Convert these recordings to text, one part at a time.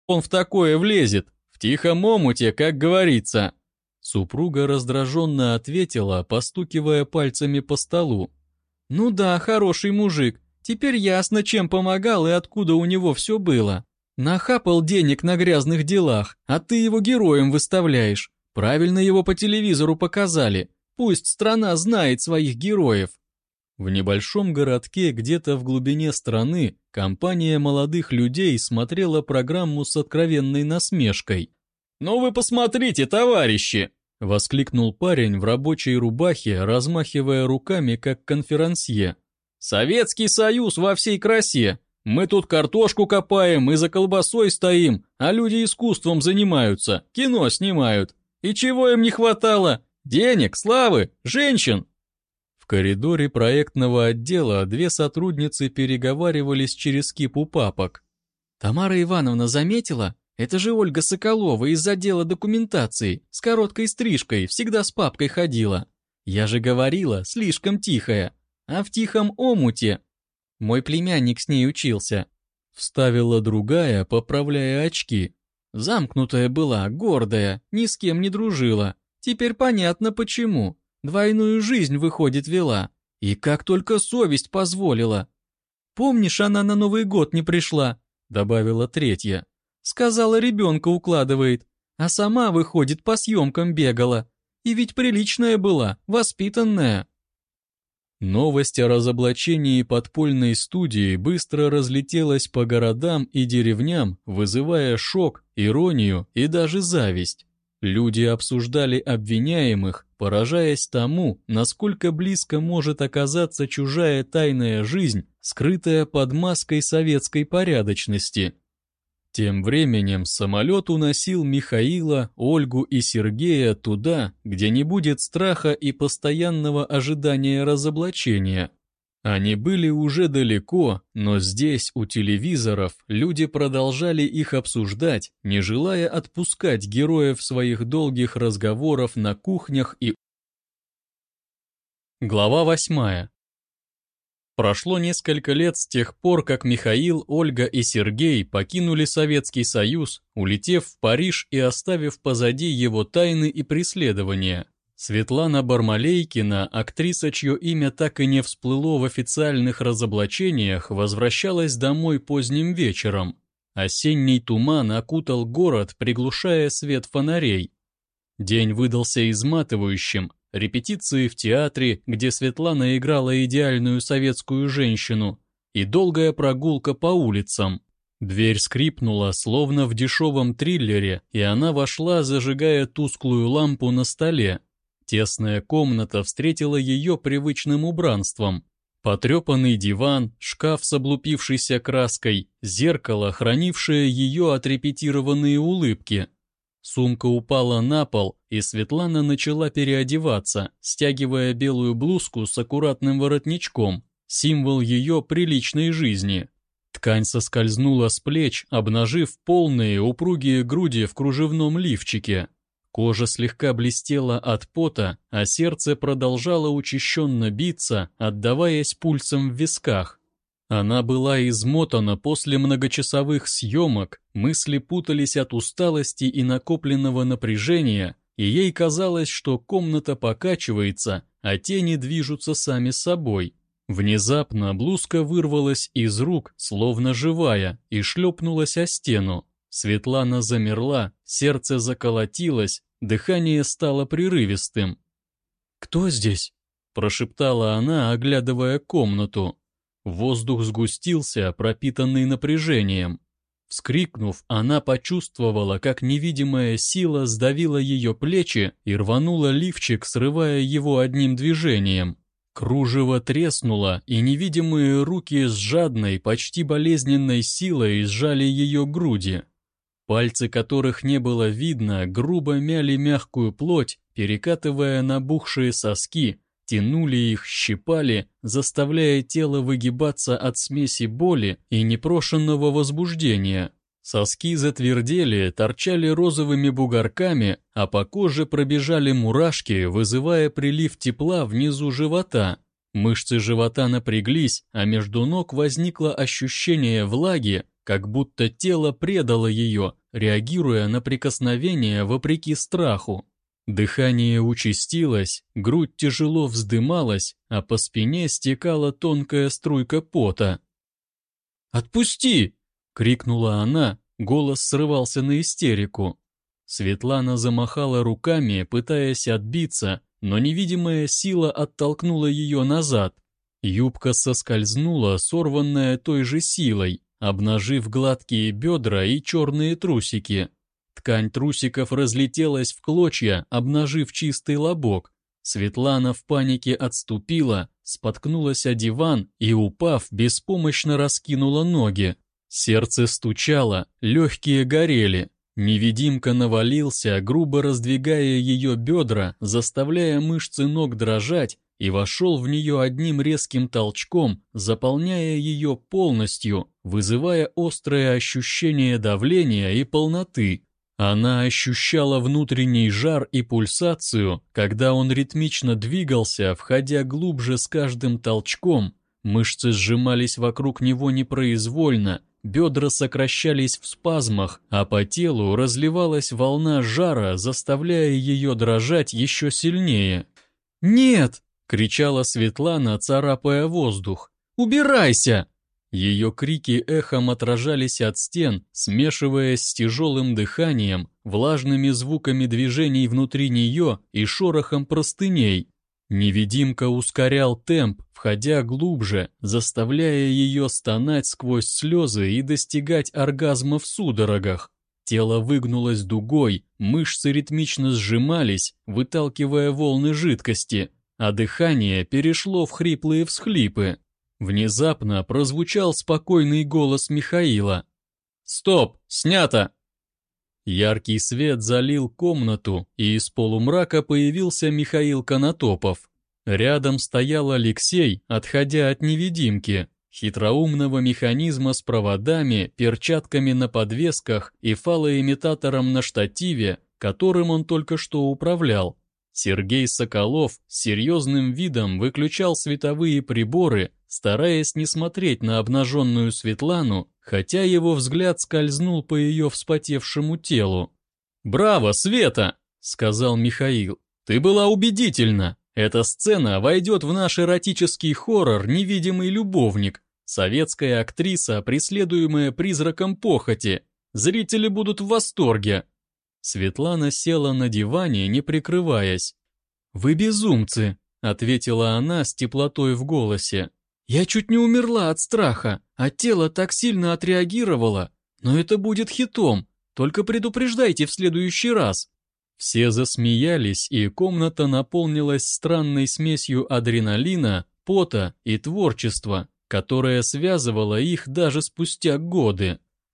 он в такое влезет? В тихом омуте, как говорится». Супруга раздраженно ответила, постукивая пальцами по столу. «Ну да, хороший мужик. Теперь ясно, чем помогал и откуда у него все было. Нахапал денег на грязных делах, а ты его героем выставляешь. Правильно его по телевизору показали. Пусть страна знает своих героев». В небольшом городке где-то в глубине страны компания молодых людей смотрела программу с откровенной насмешкой. «Ну вы посмотрите, товарищи!» — воскликнул парень в рабочей рубахе, размахивая руками, как конферансье. «Советский Союз во всей красе! Мы тут картошку копаем и за колбасой стоим, а люди искусством занимаются, кино снимают. И чего им не хватало? Денег, славы, женщин!» В коридоре проектного отдела две сотрудницы переговаривались через кипу папок. «Тамара Ивановна заметила? Это же Ольга Соколова из отдела документации, с короткой стрижкой, всегда с папкой ходила. Я же говорила, слишком тихая. А в тихом омуте...» «Мой племянник с ней учился», — вставила другая, поправляя очки. «Замкнутая была, гордая, ни с кем не дружила. Теперь понятно почему. Двойную жизнь, выходит, вела. И как только совесть позволила. Помнишь, она на Новый год не пришла?» — добавила третья. «Сказала, ребенка укладывает, а сама, выходит, по съемкам бегала. И ведь приличная была, воспитанная». Новость о разоблачении подпольной студии быстро разлетелась по городам и деревням, вызывая шок, иронию и даже зависть. Люди обсуждали обвиняемых, поражаясь тому, насколько близко может оказаться чужая тайная жизнь, скрытая под маской советской порядочности. Тем временем самолет уносил Михаила, Ольгу и Сергея туда, где не будет страха и постоянного ожидания разоблачения. Они были уже далеко, но здесь, у телевизоров, люди продолжали их обсуждать, не желая отпускать героев своих долгих разговоров на кухнях и... Глава 8. Прошло несколько лет с тех пор, как Михаил, Ольга и Сергей покинули Советский Союз, улетев в Париж и оставив позади его тайны и преследования. Светлана Бармалейкина, актриса, чье имя так и не всплыло в официальных разоблачениях, возвращалась домой поздним вечером. Осенний туман окутал город, приглушая свет фонарей. День выдался изматывающим. Репетиции в театре, где Светлана играла идеальную советскую женщину, и долгая прогулка по улицам. Дверь скрипнула, словно в дешевом триллере, и она вошла, зажигая тусклую лампу на столе. Тесная комната встретила ее привычным убранством. Потрепанный диван, шкаф с облупившейся краской, зеркало, хранившее ее отрепетированные улыбки. Сумка упала на пол, и Светлана начала переодеваться, стягивая белую блузку с аккуратным воротничком, символ ее приличной жизни. Ткань соскользнула с плеч, обнажив полные упругие груди в кружевном лифчике. Кожа слегка блестела от пота, а сердце продолжало учащенно биться, отдаваясь пульсом в висках. Она была измотана после многочасовых съемок, мысли путались от усталости и накопленного напряжения, и ей казалось, что комната покачивается, а тени движутся сами собой. Внезапно блузка вырвалась из рук, словно живая, и шлепнулась о стену. Светлана замерла, сердце заколотилось, дыхание стало прерывистым. «Кто здесь?» – прошептала она, оглядывая комнату. Воздух сгустился, пропитанный напряжением. Вскрикнув, она почувствовала, как невидимая сила сдавила ее плечи и рванула лифчик, срывая его одним движением. Кружево треснуло, и невидимые руки с жадной, почти болезненной силой сжали ее груди. Пальцы, которых не было видно, грубо мяли мягкую плоть, перекатывая набухшие соски, тянули их, щипали, заставляя тело выгибаться от смеси боли и непрошенного возбуждения. Соски затвердели, торчали розовыми бугорками, а по коже пробежали мурашки, вызывая прилив тепла внизу живота. Мышцы живота напряглись, а между ног возникло ощущение влаги, как будто тело предало ее, реагируя на прикосновение вопреки страху. Дыхание участилось, грудь тяжело вздымалась, а по спине стекала тонкая струйка пота. «Отпусти!» — крикнула она, голос срывался на истерику. Светлана замахала руками, пытаясь отбиться, но невидимая сила оттолкнула ее назад. Юбка соскользнула, сорванная той же силой, обнажив гладкие бедра и черные трусики. Ткань трусиков разлетелась в клочья, обнажив чистый лобок. Светлана в панике отступила, споткнулась о диван и, упав, беспомощно раскинула ноги. Сердце стучало, легкие горели. Невидимка навалился, грубо раздвигая ее бедра, заставляя мышцы ног дрожать, и вошел в нее одним резким толчком, заполняя ее полностью, вызывая острое ощущение давления и полноты. Она ощущала внутренний жар и пульсацию, когда он ритмично двигался, входя глубже с каждым толчком. Мышцы сжимались вокруг него непроизвольно, бедра сокращались в спазмах, а по телу разливалась волна жара, заставляя ее дрожать еще сильнее. «Нет!» — кричала Светлана, царапая воздух. «Убирайся!» Ее крики эхом отражались от стен, смешиваясь с тяжелым дыханием, влажными звуками движений внутри нее и шорохом простыней. Невидимка ускорял темп, входя глубже, заставляя ее стонать сквозь слезы и достигать оргазма в судорогах. Тело выгнулось дугой, мышцы ритмично сжимались, выталкивая волны жидкости, а дыхание перешло в хриплые всхлипы. Внезапно прозвучал спокойный голос Михаила. «Стоп! Снято!» Яркий свет залил комнату, и из полумрака появился Михаил Конотопов. Рядом стоял Алексей, отходя от невидимки, хитроумного механизма с проводами, перчатками на подвесках и фалоимитатором на штативе, которым он только что управлял. Сергей Соколов с серьезным видом выключал световые приборы, стараясь не смотреть на обнаженную Светлану, хотя его взгляд скользнул по ее вспотевшему телу. «Браво, Света!» — сказал Михаил. «Ты была убедительна. Эта сцена войдет в наш эротический хоррор «Невидимый любовник». Советская актриса, преследуемая призраком похоти. Зрители будут в восторге». Светлана села на диване, не прикрываясь. «Вы безумцы», — ответила она с теплотой в голосе. «Я чуть не умерла от страха, а тело так сильно отреагировало. Но это будет хитом, только предупреждайте в следующий раз». Все засмеялись, и комната наполнилась странной смесью адреналина, пота и творчества, которая связывала их даже спустя годы.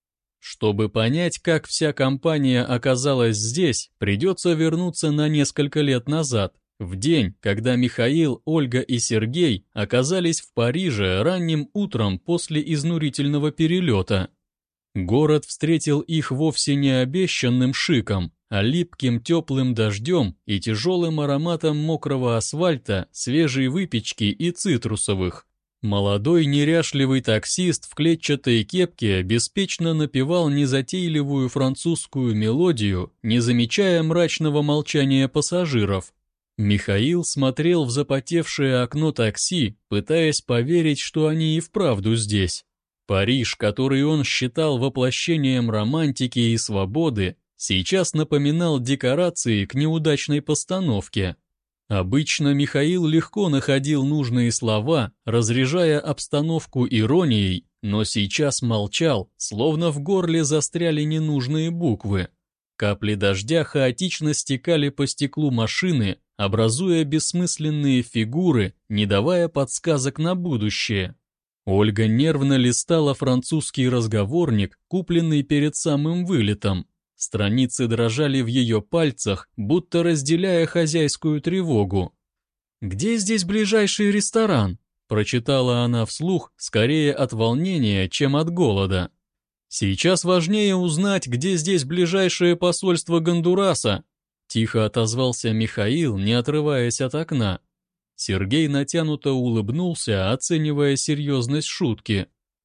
Чтобы понять, как вся компания оказалась здесь, придется вернуться на несколько лет назад, в день, когда Михаил, Ольга и Сергей оказались в Париже ранним утром после изнурительного перелета. Город встретил их вовсе не обещанным шиком, а липким теплым дождем и тяжелым ароматом мокрого асфальта, свежей выпечки и цитрусовых. Молодой неряшливый таксист в клетчатой кепке беспечно напевал незатейливую французскую мелодию, не замечая мрачного молчания пассажиров. Михаил смотрел в запотевшее окно такси, пытаясь поверить, что они и вправду здесь. Париж, который он считал воплощением романтики и свободы, сейчас напоминал декорации к неудачной постановке. Обычно Михаил легко находил нужные слова, разряжая обстановку иронией, но сейчас молчал, словно в горле застряли ненужные буквы. Капли дождя хаотично стекали по стеклу машины, образуя бессмысленные фигуры, не давая подсказок на будущее. Ольга нервно листала французский разговорник, купленный перед самым вылетом. Страницы дрожали в ее пальцах, будто разделяя хозяйскую тревогу. «Где здесь ближайший ресторан?» – прочитала она вслух, скорее от волнения, чем от голода. «Сейчас важнее узнать, где здесь ближайшее посольство Гондураса», – тихо отозвался Михаил, не отрываясь от окна. Сергей натянуто улыбнулся, оценивая серьезность шутки.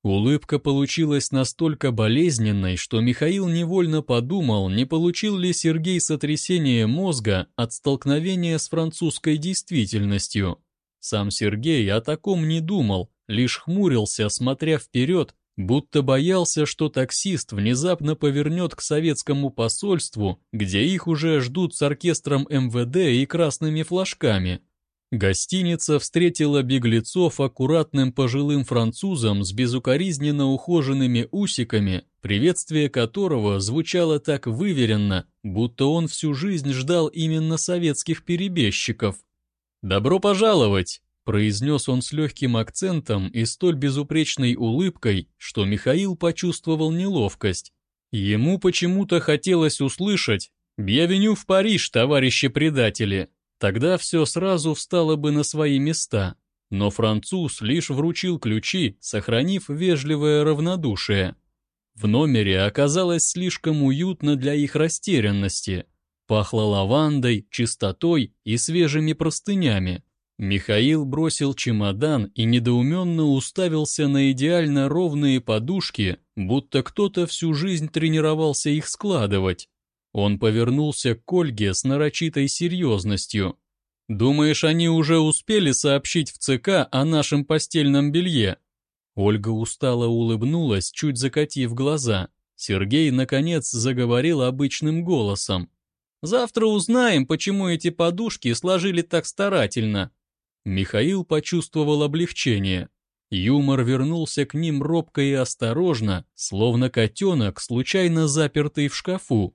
Улыбка получилась настолько болезненной, что Михаил невольно подумал, не получил ли Сергей сотрясение мозга от столкновения с французской действительностью. Сам Сергей о таком не думал, лишь хмурился, смотря вперед, будто боялся, что таксист внезапно повернет к советскому посольству, где их уже ждут с оркестром МВД и красными флажками. Гостиница встретила беглецов аккуратным пожилым французом с безукоризненно ухоженными усиками, приветствие которого звучало так выверенно, будто он всю жизнь ждал именно советских перебежчиков. «Добро пожаловать!» — произнес он с легким акцентом и столь безупречной улыбкой, что Михаил почувствовал неловкость. Ему почему-то хотелось услышать «Бьявеню в Париж, товарищи предатели!» Тогда все сразу встало бы на свои места. Но француз лишь вручил ключи, сохранив вежливое равнодушие. В номере оказалось слишком уютно для их растерянности. Пахло лавандой, чистотой и свежими простынями. Михаил бросил чемодан и недоуменно уставился на идеально ровные подушки, будто кто-то всю жизнь тренировался их складывать. Он повернулся к Ольге с нарочитой серьезностью. «Думаешь, они уже успели сообщить в ЦК о нашем постельном белье?» Ольга устало улыбнулась, чуть закатив глаза. Сергей, наконец, заговорил обычным голосом. «Завтра узнаем, почему эти подушки сложили так старательно». Михаил почувствовал облегчение. Юмор вернулся к ним робко и осторожно, словно котенок, случайно запертый в шкафу.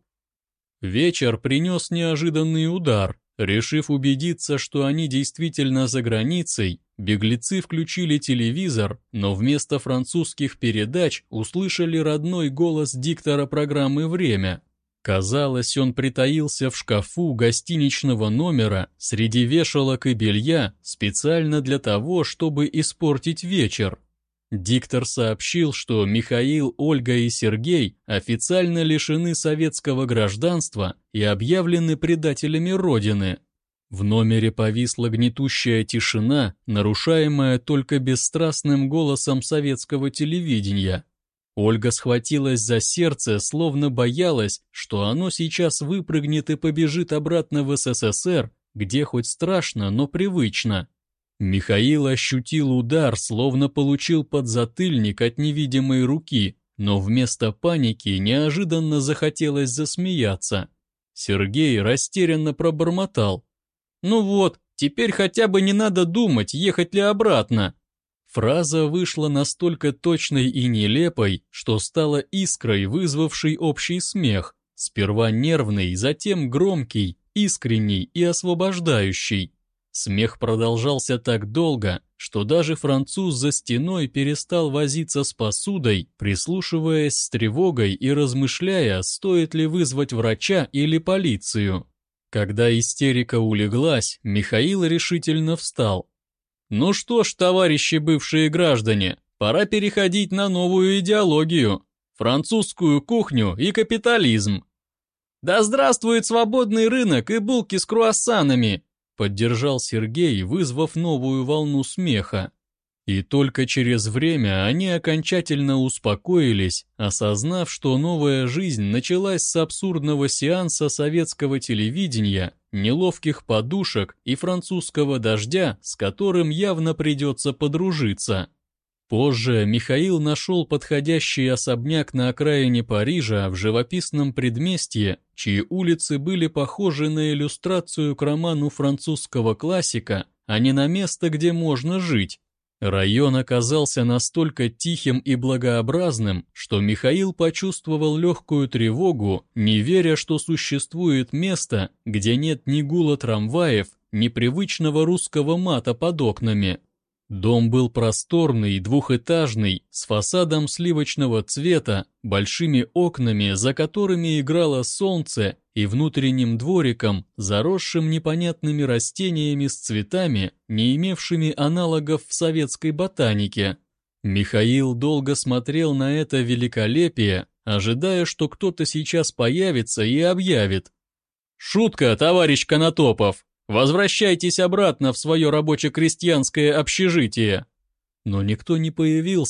Вечер принес неожиданный удар. Решив убедиться, что они действительно за границей, беглецы включили телевизор, но вместо французских передач услышали родной голос диктора программы «Время». Казалось, он притаился в шкафу гостиничного номера среди вешалок и белья специально для того, чтобы испортить вечер. Диктор сообщил, что Михаил, Ольга и Сергей официально лишены советского гражданства и объявлены предателями Родины. В номере повисла гнетущая тишина, нарушаемая только бесстрастным голосом советского телевидения. Ольга схватилась за сердце, словно боялась, что оно сейчас выпрыгнет и побежит обратно в СССР, где хоть страшно, но привычно. Михаил ощутил удар, словно получил подзатыльник от невидимой руки, но вместо паники неожиданно захотелось засмеяться. Сергей растерянно пробормотал. «Ну вот, теперь хотя бы не надо думать, ехать ли обратно». Фраза вышла настолько точной и нелепой, что стала искрой, вызвавшей общий смех. Сперва нервный, затем громкий, искренний и освобождающий. Смех продолжался так долго, что даже француз за стеной перестал возиться с посудой, прислушиваясь с тревогой и размышляя, стоит ли вызвать врача или полицию. Когда истерика улеглась, Михаил решительно встал. «Ну что ж, товарищи бывшие граждане, пора переходить на новую идеологию, французскую кухню и капитализм». «Да здравствует свободный рынок и булки с круассанами!» Поддержал Сергей, вызвав новую волну смеха. И только через время они окончательно успокоились, осознав, что новая жизнь началась с абсурдного сеанса советского телевидения, неловких подушек и французского дождя, с которым явно придется подружиться. Позже Михаил нашел подходящий особняк на окраине Парижа в живописном предместье, чьи улицы были похожи на иллюстрацию к роману французского классика, а не на место, где можно жить. Район оказался настолько тихим и благообразным, что Михаил почувствовал легкую тревогу, не веря, что существует место, где нет ни гула трамваев, ни привычного русского мата под окнами. Дом был просторный, двухэтажный, с фасадом сливочного цвета, большими окнами, за которыми играло солнце, и внутренним двориком, заросшим непонятными растениями с цветами, не имевшими аналогов в советской ботанике. Михаил долго смотрел на это великолепие, ожидая, что кто-то сейчас появится и объявит. «Шутка, товарищ Конотопов! Возвращайтесь обратно в свое рабоче-крестьянское общежитие!» Но никто не появился,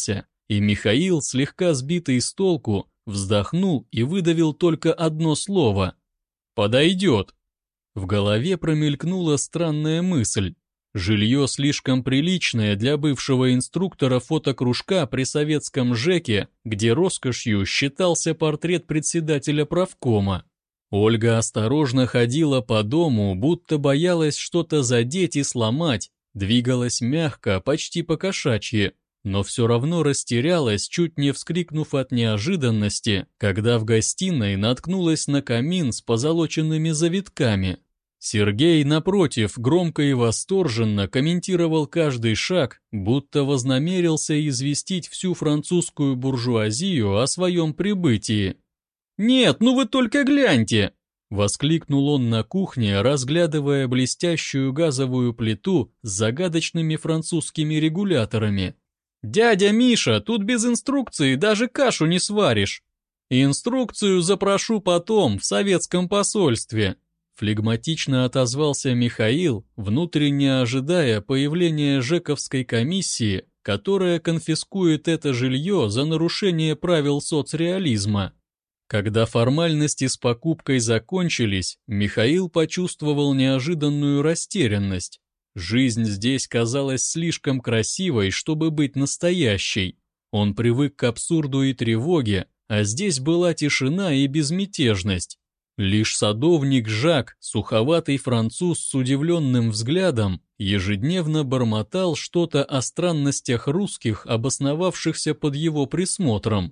И Михаил, слегка сбитый с толку, вздохнул и выдавил только одно слово: «Подойдет». В голове промелькнула странная мысль. Жилье слишком приличное для бывшего инструктора фотокружка при советском ЖЭКе, где роскошью считался портрет председателя правкома. Ольга осторожно ходила по дому, будто боялась что-то задеть и сломать, двигалась мягко, почти по-кошачьи, но все равно растерялась, чуть не вскрикнув от неожиданности, когда в гостиной наткнулась на камин с позолоченными завитками. Сергей, напротив, громко и восторженно комментировал каждый шаг, будто вознамерился известить всю французскую буржуазию о своем прибытии. «Нет, ну вы только гляньте!» — воскликнул он на кухне, разглядывая блестящую газовую плиту с загадочными французскими регуляторами. «Дядя Миша, тут без инструкции даже кашу не сваришь!» «Инструкцию запрошу потом, в советском посольстве», — флегматично отозвался Михаил, внутренне ожидая появления ЖЭКовской комиссии, которая конфискует это жилье за нарушение правил соцреализма. Когда формальности с покупкой закончились, Михаил почувствовал неожиданную растерянность. Жизнь здесь казалась слишком красивой, чтобы быть настоящей. Он привык к абсурду и тревоге, а здесь была тишина и безмятежность. Лишь садовник Жак, суховатый француз с удивленным взглядом, ежедневно бормотал что-то о странностях русских, обосновавшихся под его присмотром.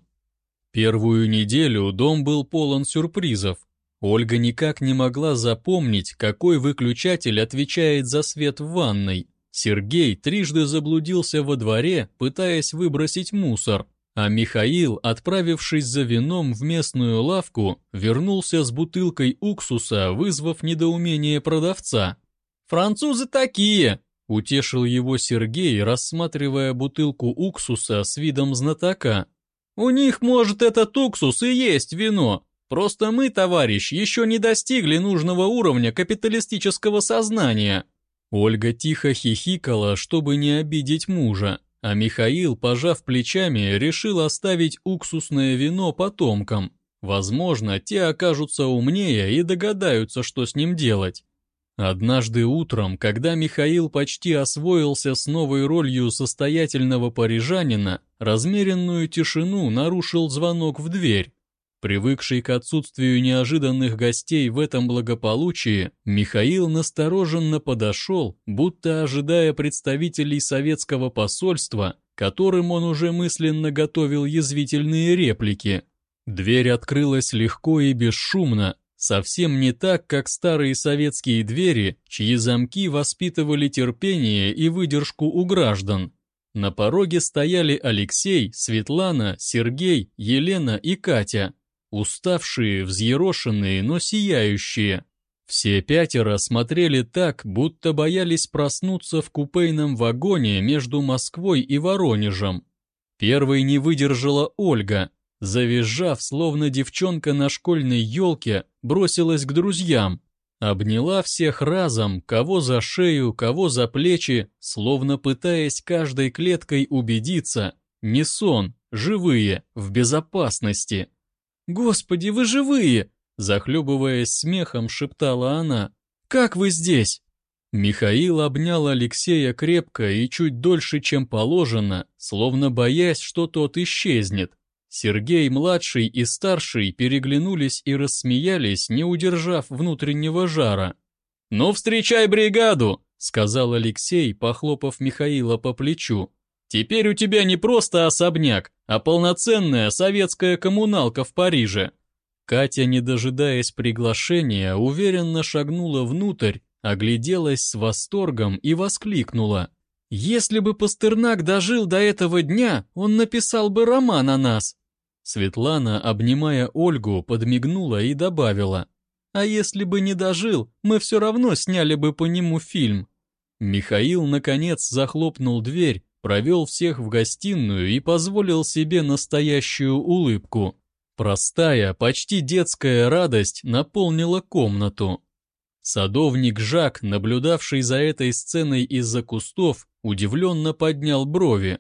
Первую неделю дом был полон сюрпризов. Ольга никак не могла запомнить, какой выключатель отвечает за свет в ванной. Сергей трижды заблудился во дворе, пытаясь выбросить мусор, а Михаил, отправившись за вином в местную лавку, вернулся с бутылкой уксуса, вызвав недоумение продавца. «Французы такие!» — утешил его Сергей, рассматривая бутылку уксуса с видом знатока. «У них, может, этот уксус и есть вино. Просто мы, товарищ, еще не достигли нужного уровня капиталистического сознания». Ольга тихо хихикала, чтобы не обидеть мужа, а Михаил, пожав плечами, решил оставить уксусное вино потомкам. Возможно, те окажутся умнее и догадаются, что с ним делать. Однажды утром, когда Михаил почти освоился с новой ролью состоятельного парижанина, размеренную тишину нарушил звонок в дверь. Привыкший к отсутствию неожиданных гостей в этом благополучии, Михаил настороженно подошел, будто ожидая представителей советского посольства, которым он уже мысленно готовил язвительные реплики. Дверь открылась легко и бесшумно, совсем не так, как старые советские двери, чьи замки воспитывали терпение и выдержку у граждан. На пороге стояли Алексей, Светлана, Сергей, Елена и Катя. Уставшие, взъерошенные, но сияющие. Все пятеро смотрели так, будто боялись проснуться в купейном вагоне между Москвой и Воронежем. Первой не выдержала Ольга. Завизжав, словно девчонка на школьной елке, бросилась к друзьям. Обняла всех разом, кого за шею, кого за плечи, словно пытаясь каждой клеткой убедиться. Не сон, живые, в безопасности. «Господи, вы живые!» — захлебываясь смехом, шептала она. «Как вы здесь?» Михаил обнял Алексея крепко и чуть дольше, чем положено, словно боясь, что тот исчезнет. Сергей-младший и старший переглянулись и рассмеялись, не удержав внутреннего жара. «Ну, встречай бригаду!» — сказал Алексей, похлопав Михаила по плечу. «Теперь у тебя не просто особняк, а полноценная советская коммуналка в Париже». Катя, не дожидаясь приглашения, уверенно шагнула внутрь, огляделась с восторгом и воскликнула. «Если бы Пастернак дожил до этого дня, он написал бы роман о нас». Светлана, обнимая Ольгу, подмигнула и добавила. «А если бы не дожил, мы все равно сняли бы по нему фильм». Михаил, наконец, захлопнул дверь, провел всех в гостиную и позволил себе настоящую улыбку. Простая, почти детская радость наполнила комнату. Садовник Жак, наблюдавший за этой сценой из-за кустов, удивленно поднял брови.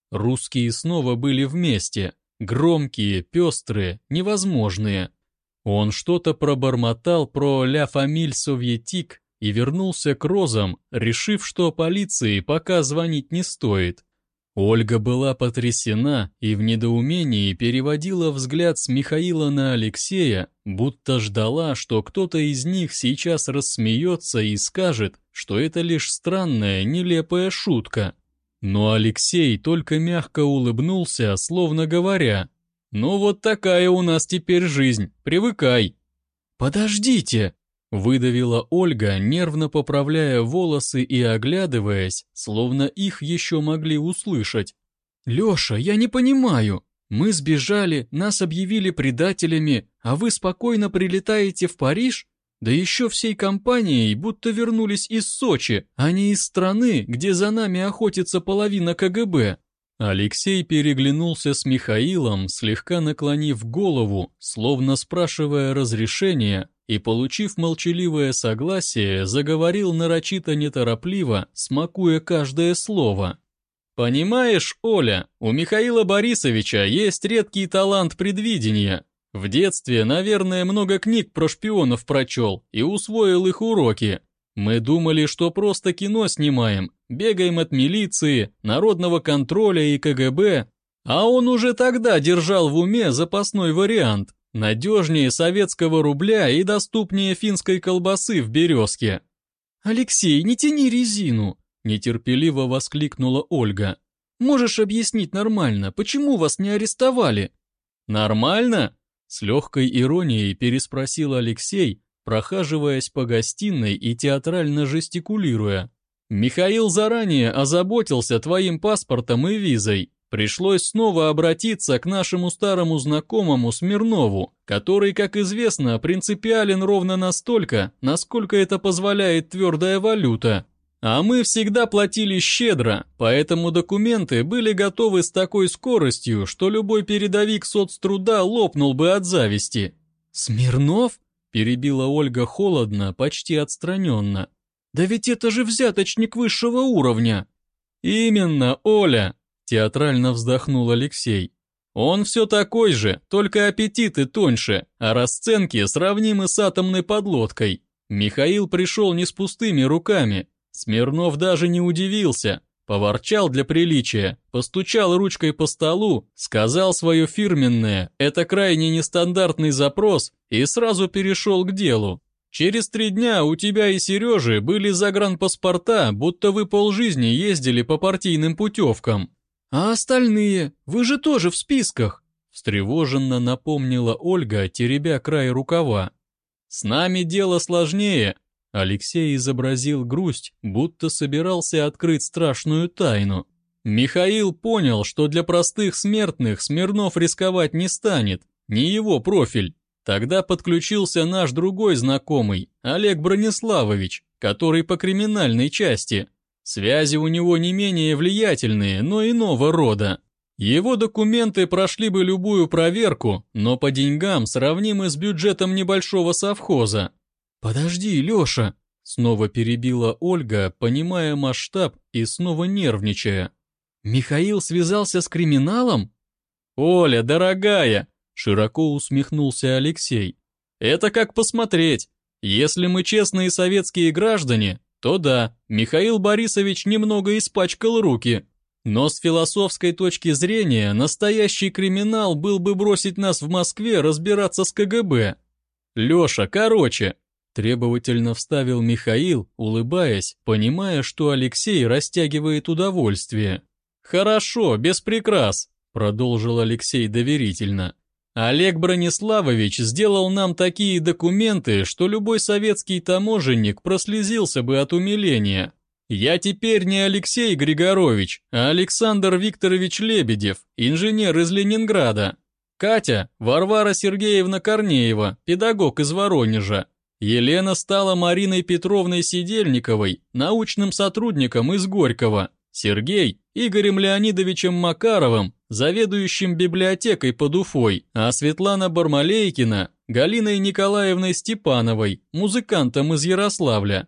Русские снова были вместе, громкие, пестрые, невозможные. Он что-то пробормотал про «Ля Фамиль Советик» и вернулся к розам, решив, что полиции пока звонить не стоит. Ольга была потрясена и в недоумении переводила взгляд с Михаила на Алексея, будто ждала, что кто-то из них сейчас рассмеется и скажет, что это лишь странная, нелепая шутка. Но Алексей только мягко улыбнулся, словно говоря: «Ну вот такая у нас теперь жизнь, привыкай». «Подождите!» — выдавила Ольга, нервно поправляя волосы и оглядываясь, словно их еще могли услышать. «Леша, я не понимаю. Мы сбежали, нас объявили предателями, а вы спокойно прилетаете в Париж? Да еще всей компанией, будто вернулись из Сочи, а не из страны, где за нами охотится половина КГБ». Алексей переглянулся с Михаилом, слегка наклонив голову, словно спрашивая разрешения, и, получив молчаливое согласие, заговорил нарочито неторопливо, смакуя каждое слово. «Понимаешь, Оля, у Михаила Борисовича есть редкий талант предвидения. В детстве, наверное, много книг про шпионов прочел и усвоил их уроки. Мы думали, что просто кино снимаем, бегаем от милиции, народного контроля и КГБ, а он уже тогда держал в уме запасной вариант, надежнее советского рубля и доступнее финской колбасы в «Березке». «Алексей, не тяни резину!» – нетерпеливо воскликнула Ольга. «Можешь объяснить нормально, почему вас не арестовали?» «Нормально?» – с легкой иронией переспросил Алексей, прохаживаясь по гостиной и театрально жестикулируя. «Михаил заранее озаботился твоим паспортом и визой. Пришлось снова обратиться к нашему старому знакомому Смирнову, который, как известно, принципиален ровно настолько, насколько это позволяет твердая валюта. А мы всегда платили щедро, поэтому документы были готовы с такой скоростью, что любой передовик соцтруда лопнул бы от зависти». «Смирнов?» – перебила Ольга холодно, почти отстраненно. «Да ведь это же взяточник высшего уровня!» «Именно, Оля!» – театрально вздохнул Алексей. «Он все такой же, только аппетиты тоньше, а расценки сравнимы с атомной подлодкой. Михаил пришел не с пустыми руками. Смирнов даже не удивился, поворчал для приличия, постучал ручкой по столу, сказал свое фирменное «это крайне нестандартный запрос» и сразу перешел к делу. Через 3 дня у тебя и Сережи были загранпаспорта, будто вы полжизни ездили по партийным путевкам. «А остальные? Вы же тоже в списках!» встревоженно напомнила Ольга, теребя край рукава. «С нами дело сложнее». Алексей изобразил грусть, будто собирался открыть страшную тайну. Михаил понял, что для простых смертных Смирнов рисковать не станет, не его профиль. Тогда подключился наш другой знакомый, Олег Брониславович, который по криминальной части. Связи у него не менее влиятельные, но иного рода. Его документы прошли бы любую проверку, но по деньгам сравнимы с бюджетом небольшого совхоза. «Подожди, Леша!» — снова перебила Ольга, понимая масштаб и снова нервничая. «Михаил связался с криминалом?» «Оля, дорогая!» — широко усмехнулся Алексей. «Это как посмотреть. Если мы честные советские граждане, то да, Михаил Борисович немного испачкал руки. Но с философской точки зрения настоящий криминал был бы бросить нас в Москве разбираться с КГБ. Леша, короче!» Требовательно вставил Михаил, улыбаясь, понимая, что Алексей растягивает удовольствие. «Хорошо, без прикрас», — продолжил Алексей доверительно. «Олег Брониславович сделал нам такие документы, что любой советский таможенник прослезился бы от умиления. Я теперь не Алексей Григорович, а Александр Викторович Лебедев, инженер из Ленинграда. Катя – Варвара Сергеевна Корнеева, педагог из Воронежа. Елена стала Мариной Петровной Сидельниковой, научным сотрудником из Горького. Сергей – Игорем Леонидовичем Макаровым, заведующим библиотекой под Уфой, а Светлана Бармалейкина – Галиной Николаевной Степановой, музыкантом из Ярославля.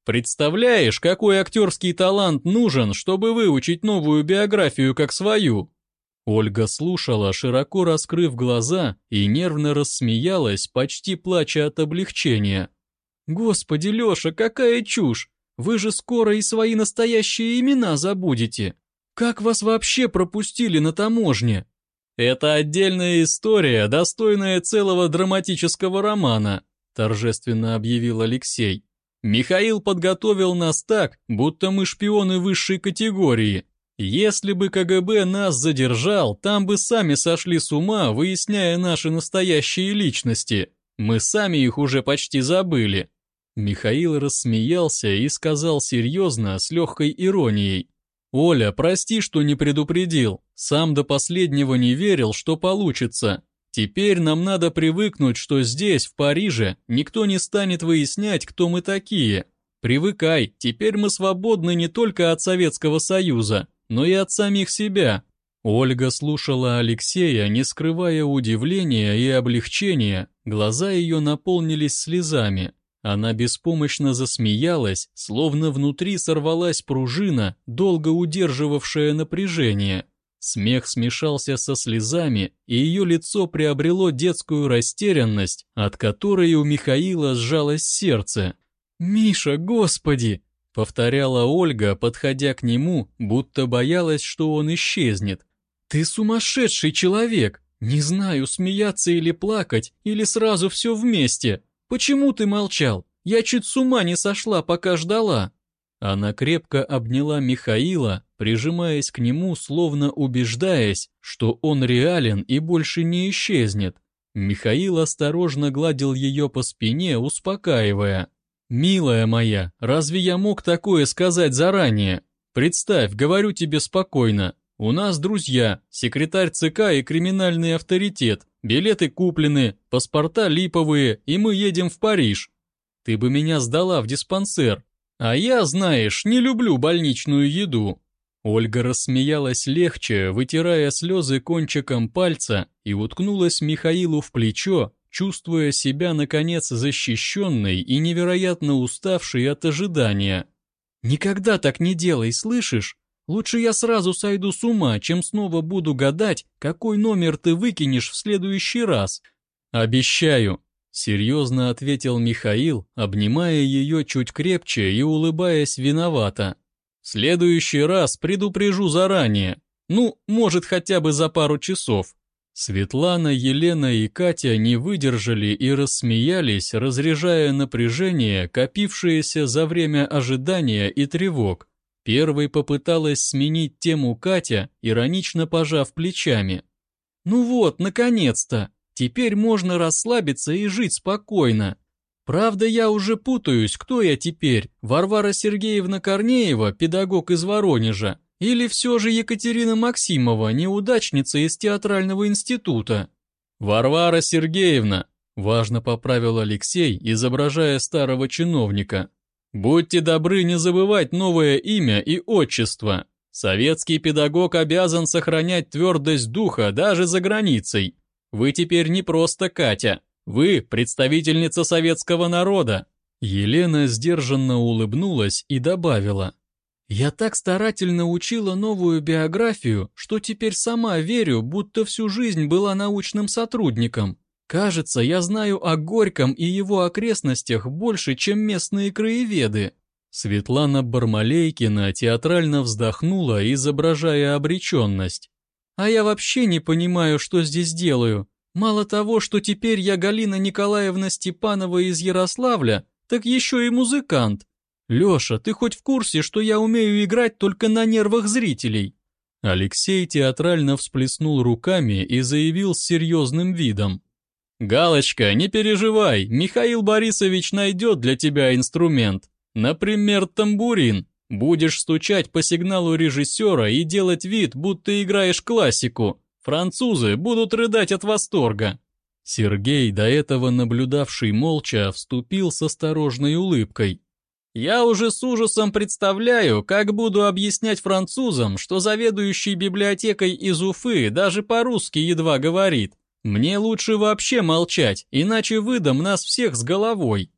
Представляешь, какой актерский талант нужен, чтобы выучить новую биографию как свою?» Ольга слушала, широко раскрыв глаза, и нервно рассмеялась, почти плача от облегчения. «Господи, Леша, какая чушь! Вы же скоро и свои настоящие имена забудете! Как вас вообще пропустили на таможне?» «Это отдельная история, достойная целого драматического романа», торжественно объявил Алексей. «Михаил подготовил нас так, будто мы шпионы высшей категории. Если бы КГБ нас задержал, там бы сами сошли с ума, выясняя наши настоящие личности. Мы сами их уже почти забыли». Михаил рассмеялся и сказал серьезно, с легкой иронией. «Оля, прости, что не предупредил. Сам до последнего не верил, что получится. Теперь нам надо привыкнуть, что здесь, в Париже, никто не станет выяснять, кто мы такие. Привыкай, теперь мы свободны не только от Советского Союза, но и от самих себя». Ольга слушала Алексея, не скрывая удивления и облегчения, глаза ее наполнились слезами. Она беспомощно засмеялась, словно внутри сорвалась пружина, долго удерживавшая напряжение. Смех смешался со слезами, и ее лицо приобрело детскую растерянность, от которой у Михаила сжалось сердце. «Миша, Господи!» — повторяла Ольга, подходя к нему, будто боялась, что он исчезнет. «Ты сумасшедший человек! Не знаю, смеяться или плакать, или сразу все вместе. Почему ты молчал? Я чуть с ума не сошла, пока ждала». Она крепко обняла Михаила, прижимаясь к нему, словно убеждаясь, что он реален и больше не исчезнет. Михаил осторожно гладил ее по спине, успокаивая. «Милая моя, разве я мог такое сказать заранее? Представь, говорю тебе спокойно. У нас друзья, секретарь ЦК и криминальный авторитет, билеты куплены, паспорта липовые, и мы едем в Париж. Ты бы меня сдала в диспансер. А я, знаешь, не люблю больничную еду». Ольга рассмеялась легче, вытирая слезы кончиком пальца, и уткнулась Михаилу в плечо, чувствуя себя, наконец, защищенной и невероятно уставшей от ожидания. «Никогда так не делай, слышишь? Лучше я сразу сойду с ума, чем снова буду гадать, какой номер ты выкинешь в следующий раз». «Обещаю», — серьезно ответил Михаил, обнимая ее чуть крепче и улыбаясь виновато. «В следующий раз предупрежу заранее. Ну, может, хотя бы за пару часов». Светлана, Елена и Катя не выдержали и рассмеялись, разряжая напряжение, копившееся за время ожидания и тревог. Первой попыталась сменить тему Катя, иронично пожав плечами. «Ну вот, наконец-то! Теперь можно расслабиться и жить спокойно. Правда, я уже путаюсь, кто я теперь, Варвара Сергеевна Корнеева, педагог из Воронежа, или все же Екатерина Максимова, неудачница из театрального института?» «Варвара Сергеевна», — важно поправил Алексей, изображая старого чиновника. «Будьте добры не забывать новое имя и отчество. Советский педагог обязан сохранять твердость духа даже за границей. Вы теперь не просто Катя, вы представительница советского народа». Елена сдержанно улыбнулась и добавила: «Я так старательно учила новую биографию, что теперь сама верю, будто всю жизнь была научным сотрудником. Кажется, я знаю о Горьком и его окрестностях больше, чем местные краеведы». Светлана Бармалейкина театрально вздохнула, изображая обреченность. «А я вообще не понимаю, что здесь делаю. Мало того, что теперь я Галина Николаевна Степанова из Ярославля, так еще и музыкант. Леша, ты хоть в курсе, что я умею играть только на нервах зрителей?» Алексей театрально всплеснул руками и заявил с серьезным видом: «Галочка, не переживай, Михаил Борисович найдет для тебя инструмент. Например, тамбурин. Будешь стучать по сигналу режиссера и делать вид, будто играешь классику. Французы будут рыдать от восторга». Сергей, до этого наблюдавший молча, вступил с осторожной улыбкой. «Я уже с ужасом представляю, как буду объяснять французам, что заведующий библиотекой из Уфы даже по-русски едва говорит. Мне лучше вообще молчать, иначе выдам нас всех с головой».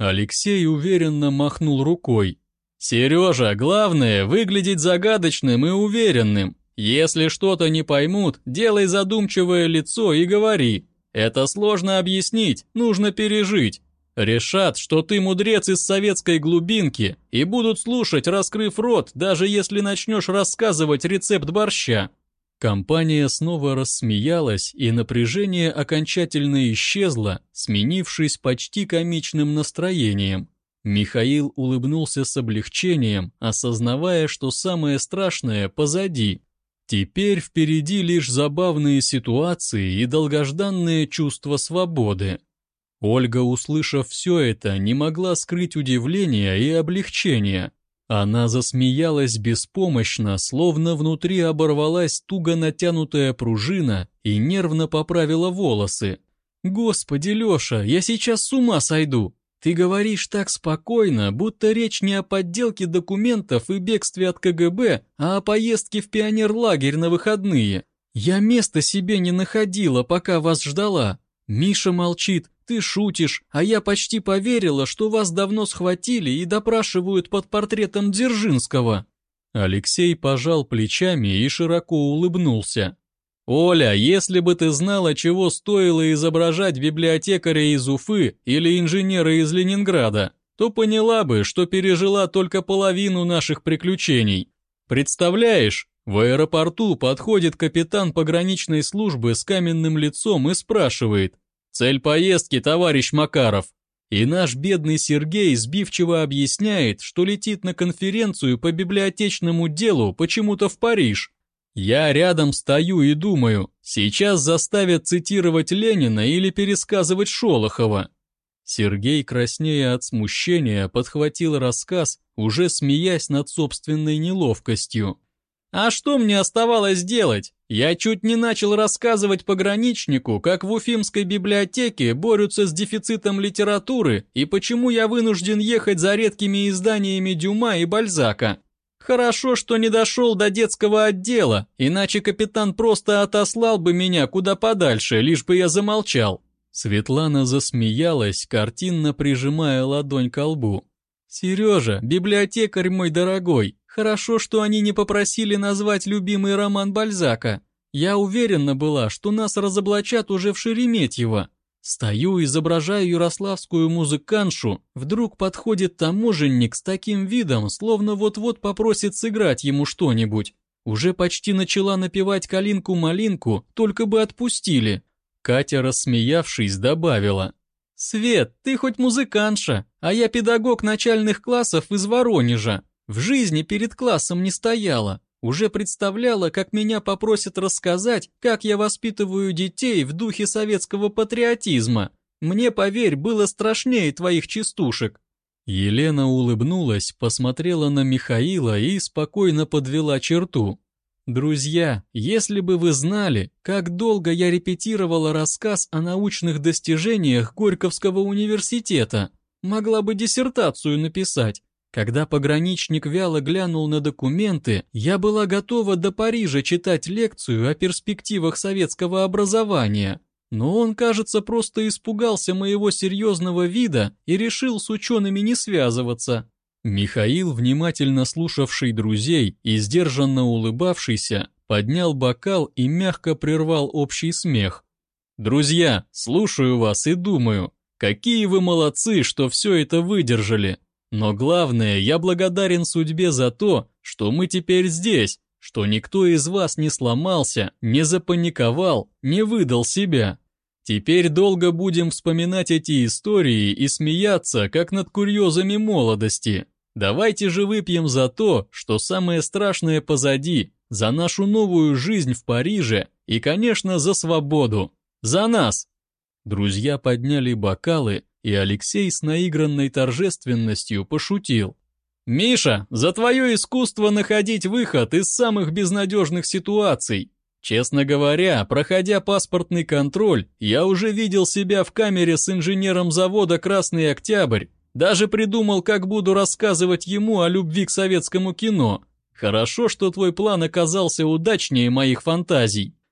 Алексей уверенно махнул рукой. «Сережа, главное, выглядеть загадочным и уверенным. Если что-то не поймут, делай задумчивое лицо и говори. Это сложно объяснить, нужно пережить. Решат, что ты мудрец из советской глубинки, и будут слушать, раскрыв рот, даже если начнешь рассказывать рецепт борща». Компания снова рассмеялась, и напряжение окончательно исчезло, сменившись почти комичным настроением. Михаил улыбнулся с облегчением, осознавая, что самое страшное позади. Теперь впереди лишь забавные ситуации и долгожданное чувство свободы. Ольга, услышав все это, не могла скрыть удивления и облегчения. Она засмеялась беспомощно, словно внутри оборвалась туго натянутая пружина и нервно поправила волосы. «Господи, Леша, я сейчас с ума сойду! Ты говоришь так спокойно, будто речь не о подделке документов и бегстве от КГБ, а о поездке в пионерлагерь на выходные. Я места себе не находила, пока вас ждала. Миша молчит, ты шутишь, а я почти поверила, что вас давно схватили и допрашивают под портретом Дзержинского». Алексей пожал плечами и широко улыбнулся. «Оля, если бы ты знала, чего стоило изображать библиотекаря из Уфы или инженера из Ленинграда, то поняла бы, что пережила только половину наших приключений. Представляешь, в аэропорту подходит капитан пограничной службы с каменным лицом и спрашивает: «Цель поездки, товарищ Макаров?» И наш бедный Сергей сбивчиво объясняет, что летит на конференцию по библиотечному делу почему-то в Париж. Я рядом стою и думаю, сейчас заставят цитировать Ленина или пересказывать Шолохова. Сергей, краснея от смущения, подхватил рассказ, уже смеясь над собственной неловкостью. «А что мне оставалось делать? Я чуть не начал рассказывать пограничнику, как в Уфимской библиотеке борются с дефицитом литературы и почему я вынужден ехать за редкими изданиями Дюма и Бальзака. Хорошо, что не дошел до детского отдела, иначе капитан просто отослал бы меня куда подальше, лишь бы я замолчал». Светлана засмеялась, картинно прижимая ладонь ко лбу. «Сережа, библиотекарь мой дорогой, хорошо, что они не попросили назвать любимый роман Бальзака. Я уверена была, что нас разоблачат уже в Шереметьево. Стою, изображаю ярославскую музыкантшу, вдруг подходит таможенник с таким видом, словно вот-вот попросит сыграть ему что-нибудь. Уже почти начала напевать «Калинку-малинку», только бы отпустили». Катя, рассмеявшись, добавила: «Свет, ты хоть музыкантша, а я педагог начальных классов из Воронежа. В жизни перед классом не стояла. Уже представляла, как меня попросят рассказать, как я воспитываю детей в духе советского патриотизма. Мне, поверь, было страшнее твоих частушек». Елена улыбнулась, посмотрела на Михаила и спокойно подвела черту. «Друзья, если бы вы знали, как долго я репетировала рассказ о научных достижениях Горьковского университета, могла бы диссертацию написать. Когда пограничник вяло глянул на документы, я была готова до Парижа читать лекцию о перспективах советского образования. Но он, кажется, просто испугался моего серьезного вида и решил с учеными не связываться». Михаил, внимательно слушавший друзей и сдержанно улыбавшийся, поднял бокал и мягко прервал общий смех. «Друзья, слушаю вас и думаю, какие вы молодцы, что все это выдержали. Но главное, я благодарен судьбе за то, что мы теперь здесь, что никто из вас не сломался, не запаниковал, не выдал себя. Теперь долго будем вспоминать эти истории и смеяться, как над курьезами молодости. Давайте же выпьем за то, что самое страшное позади, за нашу новую жизнь в Париже и, конечно, за свободу. За нас!» Друзья подняли бокалы, и Алексей с наигранной торжественностью пошутил: «Миша, за твое искусство находить выход из самых безнадежных ситуаций. Честно говоря, проходя паспортный контроль, я уже видел себя в камере с инженером завода «Красный Октябрь». Даже придумал, как буду рассказывать ему о любви к советскому кино. Хорошо, что твой план оказался удачнее моих фантазий».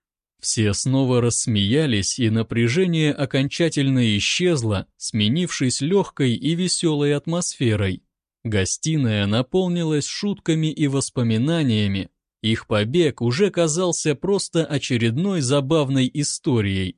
Все снова рассмеялись, и напряжение окончательно исчезло, сменившись легкой и веселой атмосферой. Гостиная наполнилась шутками и воспоминаниями. Их побег уже казался просто очередной забавной историей.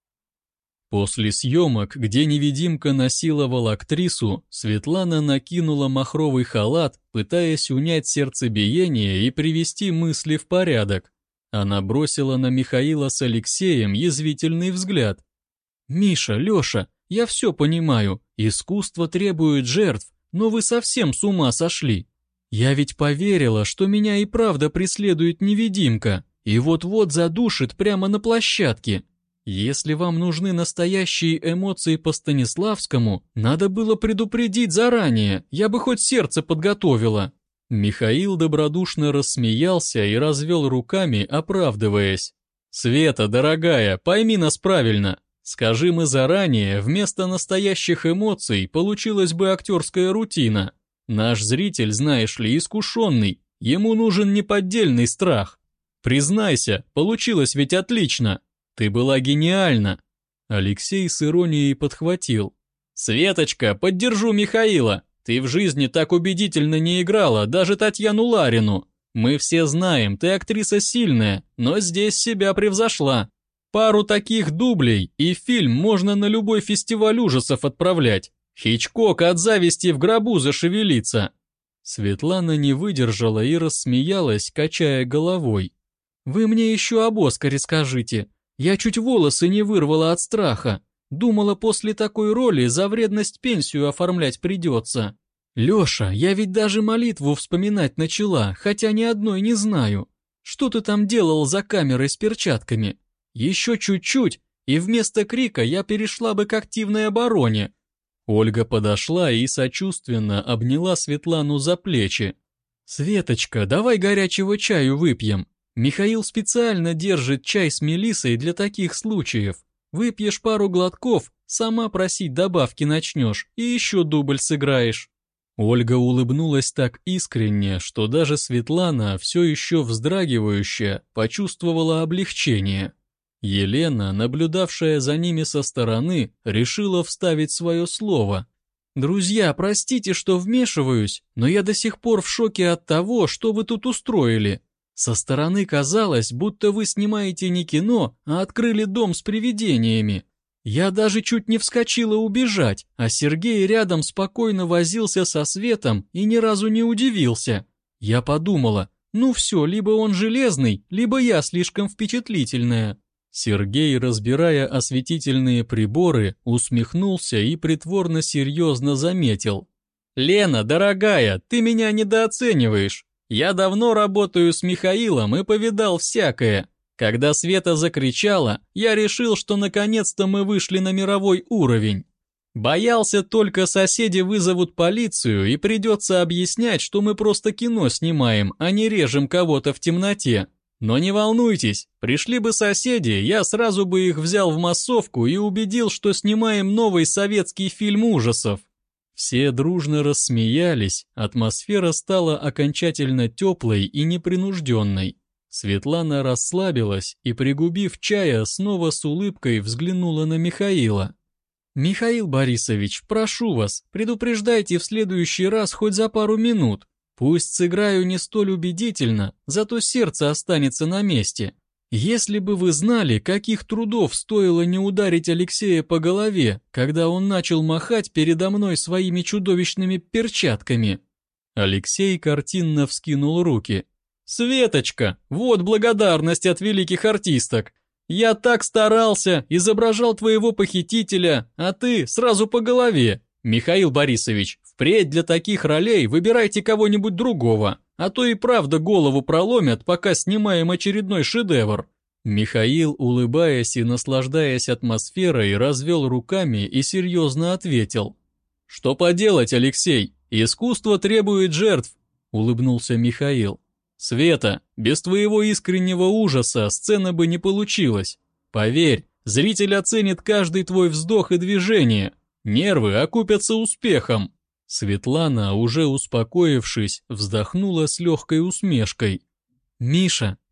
После съемок, где невидимка насиловал актрису, Светлана накинула махровый халат, пытаясь унять сердцебиение и привести мысли в порядок. Она бросила на Михаила с Алексеем язвительный взгляд. «Миша, Леша, я все понимаю, искусство требует жертв, но вы совсем с ума сошли. Я ведь поверила, что меня и правда преследует невидимка, и вот-вот задушит прямо на площадке. Если вам нужны настоящие эмоции по Станиславскому, надо было предупредить заранее, я бы хоть сердце подготовила». Михаил добродушно рассмеялся и развел руками, оправдываясь. «Света, дорогая, пойми нас правильно. Скажи мы заранее, вместо настоящих эмоций получилась бы актерская рутина. Наш зритель, знаешь ли, искушенный, ему нужен неподдельный страх. Признайся, получилось ведь отлично. Ты была гениальна». Алексей с иронией подхватил. «Светочка, поддержу Михаила. Ты в жизни так убедительно не играла, даже Татьяну Ларину. Мы все знаем, ты актриса сильная, но здесь себя превзошла. Пару таких дублей, и фильм можно на любой фестиваль ужасов отправлять. Хичкок от зависти в гробу зашевелится». Светлана не выдержала и рассмеялась, качая головой. «Вы мне еще об Оскаре скажите. Я чуть волосы не вырвала от страха. Думала, после такой роли за вредность пенсию оформлять придется. Леша, я ведь даже молитву вспоминать начала, хотя ни одной не знаю. Что ты там делал за камерой с перчатками? Еще чуть-чуть, и вместо крика я перешла бы к активной обороне». Ольга подошла и сочувственно обняла Светлану за плечи. «Светочка, давай горячего чаю выпьем. Михаил специально держит чай с мелиссой для таких случаев. Выпьешь пару глотков, сама просить добавки начнешь и еще дубль сыграешь». Ольга улыбнулась так искренне, что даже Светлана, все еще вздрагивающая, почувствовала облегчение. Елена, наблюдавшая за ними со стороны, решила вставить свое слово. «Друзья, простите, что вмешиваюсь, но я до сих пор в шоке от того, что вы тут устроили. Со стороны казалось, будто вы снимаете не кино, а открыли дом с привидениями. Я даже чуть не вскочила убежать, а Сергей рядом спокойно возился со Светом и ни разу не удивился. Я подумала, ну все, либо он железный, либо я слишком впечатлительная». Сергей, разбирая осветительные приборы, усмехнулся и притворно серьезно заметил. «Лена, дорогая, ты меня недооцениваешь. Я давно работаю с Михаилом и повидал всякое. Когда Света закричала, я решил, что наконец-то мы вышли на мировой уровень. Боялся только соседи вызовут полицию и придется объяснять, что мы просто кино снимаем, а не режем кого-то в темноте. Но не волнуйтесь, пришли бы соседи, я сразу бы их взял в массовку и убедил, что снимаем новый советский фильм ужасов». Все дружно рассмеялись, атмосфера стала окончательно теплой и непринужденной. Светлана расслабилась и, пригубив чая, снова с улыбкой взглянула на Михаила. «Михаил Борисович, прошу вас, предупреждайте в следующий раз хоть за пару минут. Пусть сыграю не столь убедительно, зато сердце останется на месте. Если бы вы знали, каких трудов стоило не ударить Алексея по голове, когда он начал махать передо мной своими чудовищными перчатками». Алексей картинно вскинул руки. «Светочка, вот благодарность от великих артисток. Я так старался, изображал твоего похитителя, а ты сразу по голове. Михаил Борисович, впредь для таких ролей выбирайте кого-нибудь другого, а то и правда голову проломят, пока снимаем очередной шедевр». Михаил, улыбаясь и наслаждаясь атмосферой, развел руками и серьезно ответил. «Что поделать, Алексей? Искусство требует жертв», — улыбнулся Михаил. «Света, без твоего искреннего ужаса сцена бы не получилась. Поверь, зритель оценит каждый твой вздох и движение. Нервы окупятся успехом». Светлана, уже успокоившись, вздохнула с легкой усмешкой. «Миша,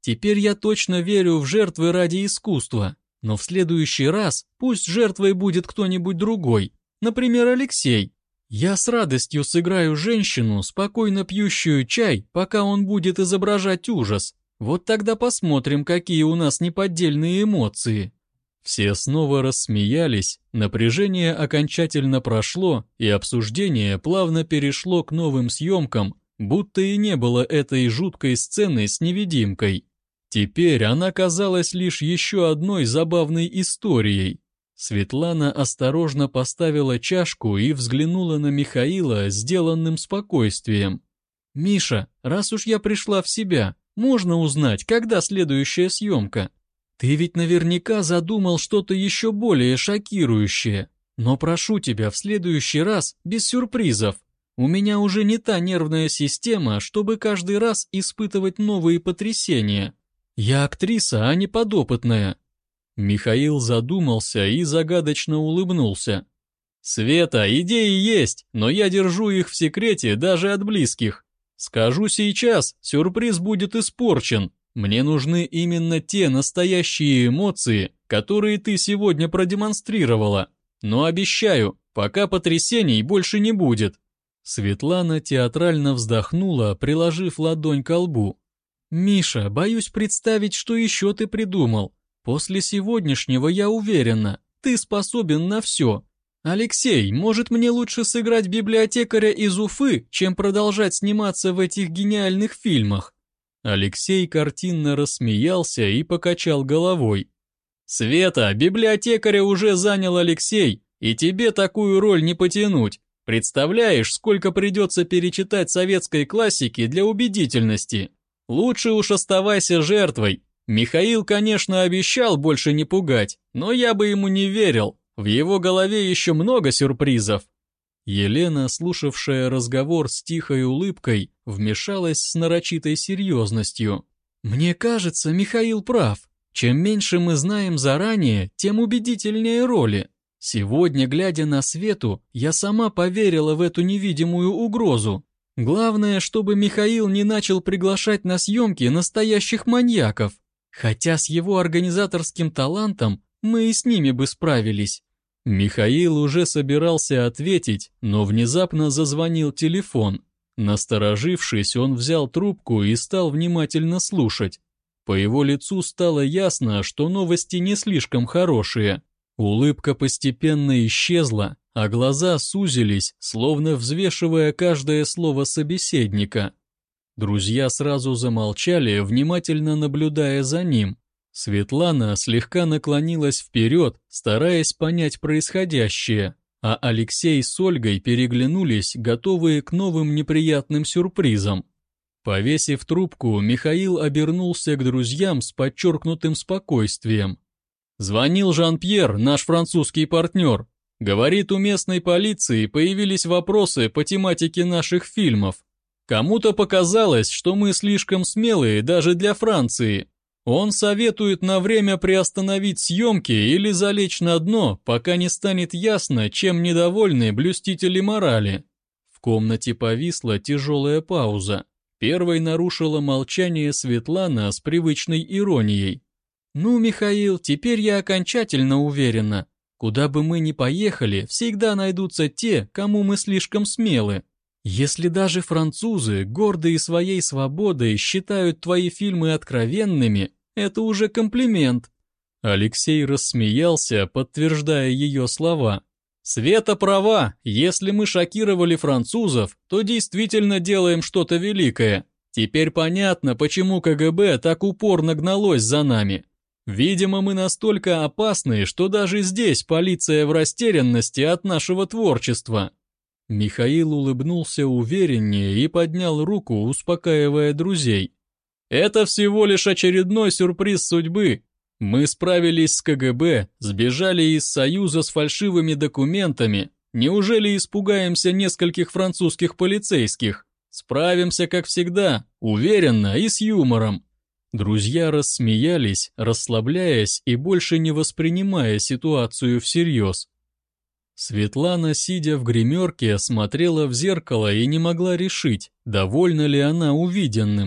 Теперь я точно верю в жертвы ради искусства. Но в следующий раз пусть жертвой будет кто-нибудь другой, например, Алексей. Я с радостью сыграю женщину, спокойно пьющую чай, пока он будет изображать ужас. Вот тогда посмотрим, какие у нас неподдельные эмоции». Все снова рассмеялись, напряжение окончательно прошло, и обсуждение плавно перешло к новым съемкам, будто и не было этой жуткой сцены с невидимкой. Теперь она казалась лишь еще одной забавной историей. Светлана осторожно поставила чашку и взглянула на Михаила сделанным спокойствием. «Миша, раз уж я пришла в себя, можно узнать, когда следующая съемка? Ты ведь наверняка задумал что-то еще более шокирующее. Но прошу тебя в следующий раз без сюрпризов. У меня уже не та нервная система, чтобы каждый раз испытывать новые потрясения. Я актриса, а не подопытная». Михаил задумался и загадочно улыбнулся. «Света, идеи есть, но я держу их в секрете даже от близких. Скажу сейчас, сюрприз будет испорчен. Мне нужны именно те настоящие эмоции, которые ты сегодня продемонстрировала. Но обещаю, пока потрясений больше не будет». Светлана театрально вздохнула, приложив ладонь ко лбу. «Миша, боюсь представить, что еще ты придумал. После сегодняшнего я уверена, ты способен на все. Алексей, может, мне лучше сыграть библиотекаря из Уфы, чем продолжать сниматься в этих гениальных фильмах?» Алексей картинно рассмеялся и покачал головой. «Света, библиотекаря уже занял Алексей, и тебе такую роль не потянуть. Представляешь, сколько придется перечитать советской классики для убедительности? Лучше уж оставайся жертвой. Михаил, конечно, обещал больше не пугать, но я бы ему не верил. В его голове еще много сюрпризов». Елена, слушавшая разговор с тихой улыбкой, вмешалась с нарочитой серьезностью. «Мне кажется, Михаил прав. Чем меньше мы знаем заранее, тем убедительнее роли. Сегодня, глядя на Свету, я сама поверила в эту невидимую угрозу. Главное, чтобы Михаил не начал приглашать на съемки настоящих маньяков. Хотя с его организаторским талантом мы и с ними бы справились». Михаил уже собирался ответить, но внезапно зазвонил телефон. Насторожившись, он взял трубку и стал внимательно слушать. По его лицу стало ясно, что новости не слишком хорошие. Улыбка постепенно исчезла, а глаза сузились, словно взвешивая каждое слово собеседника. Друзья сразу замолчали, внимательно наблюдая за ним. Светлана слегка наклонилась вперед, стараясь понять происходящее, а Алексей с Ольгой переглянулись, готовые к новым неприятным сюрпризам. Повесив трубку, Михаил обернулся к друзьям с подчеркнутым спокойствием. «Звонил Жан-Пьер, наш французский партнер. Говорит, у местной полиции появились вопросы по тематике наших фильмов. Кому-то показалось, что мы слишком смелые даже для Франции. Он советует на время приостановить съемки или залечь на дно, пока не станет ясно, чем недовольны блюстители морали». В комнате повисла тяжелая пауза. Первой нарушила молчание Светлана с привычной иронией. «Ну, Михаил, теперь я окончательно уверена. Куда бы мы ни поехали, всегда найдутся те, кому мы слишком смелы. Если даже французы, гордые своей свободой, считают твои фильмы откровенными, это уже комплимент». Алексей рассмеялся, подтверждая ее слова. «Света права, если мы шокировали французов, то действительно делаем что-то великое. Теперь понятно, почему КГБ так упорно гналось за нами. Видимо, мы настолько опасны, что даже здесь полиция в растерянности от нашего творчества». Михаил улыбнулся увереннее и поднял руку, успокаивая друзей. «Это всего лишь очередной сюрприз судьбы. Мы справились с КГБ, сбежали из Союза с фальшивыми документами. Неужели испугаемся нескольких французских полицейских? Справимся, как всегда, уверенно и с юмором». Друзья рассмеялись, расслабляясь и больше не воспринимая ситуацию всерьез. Светлана, сидя в гримерке, смотрела в зеркало и не могла решить, довольна ли она увиденным.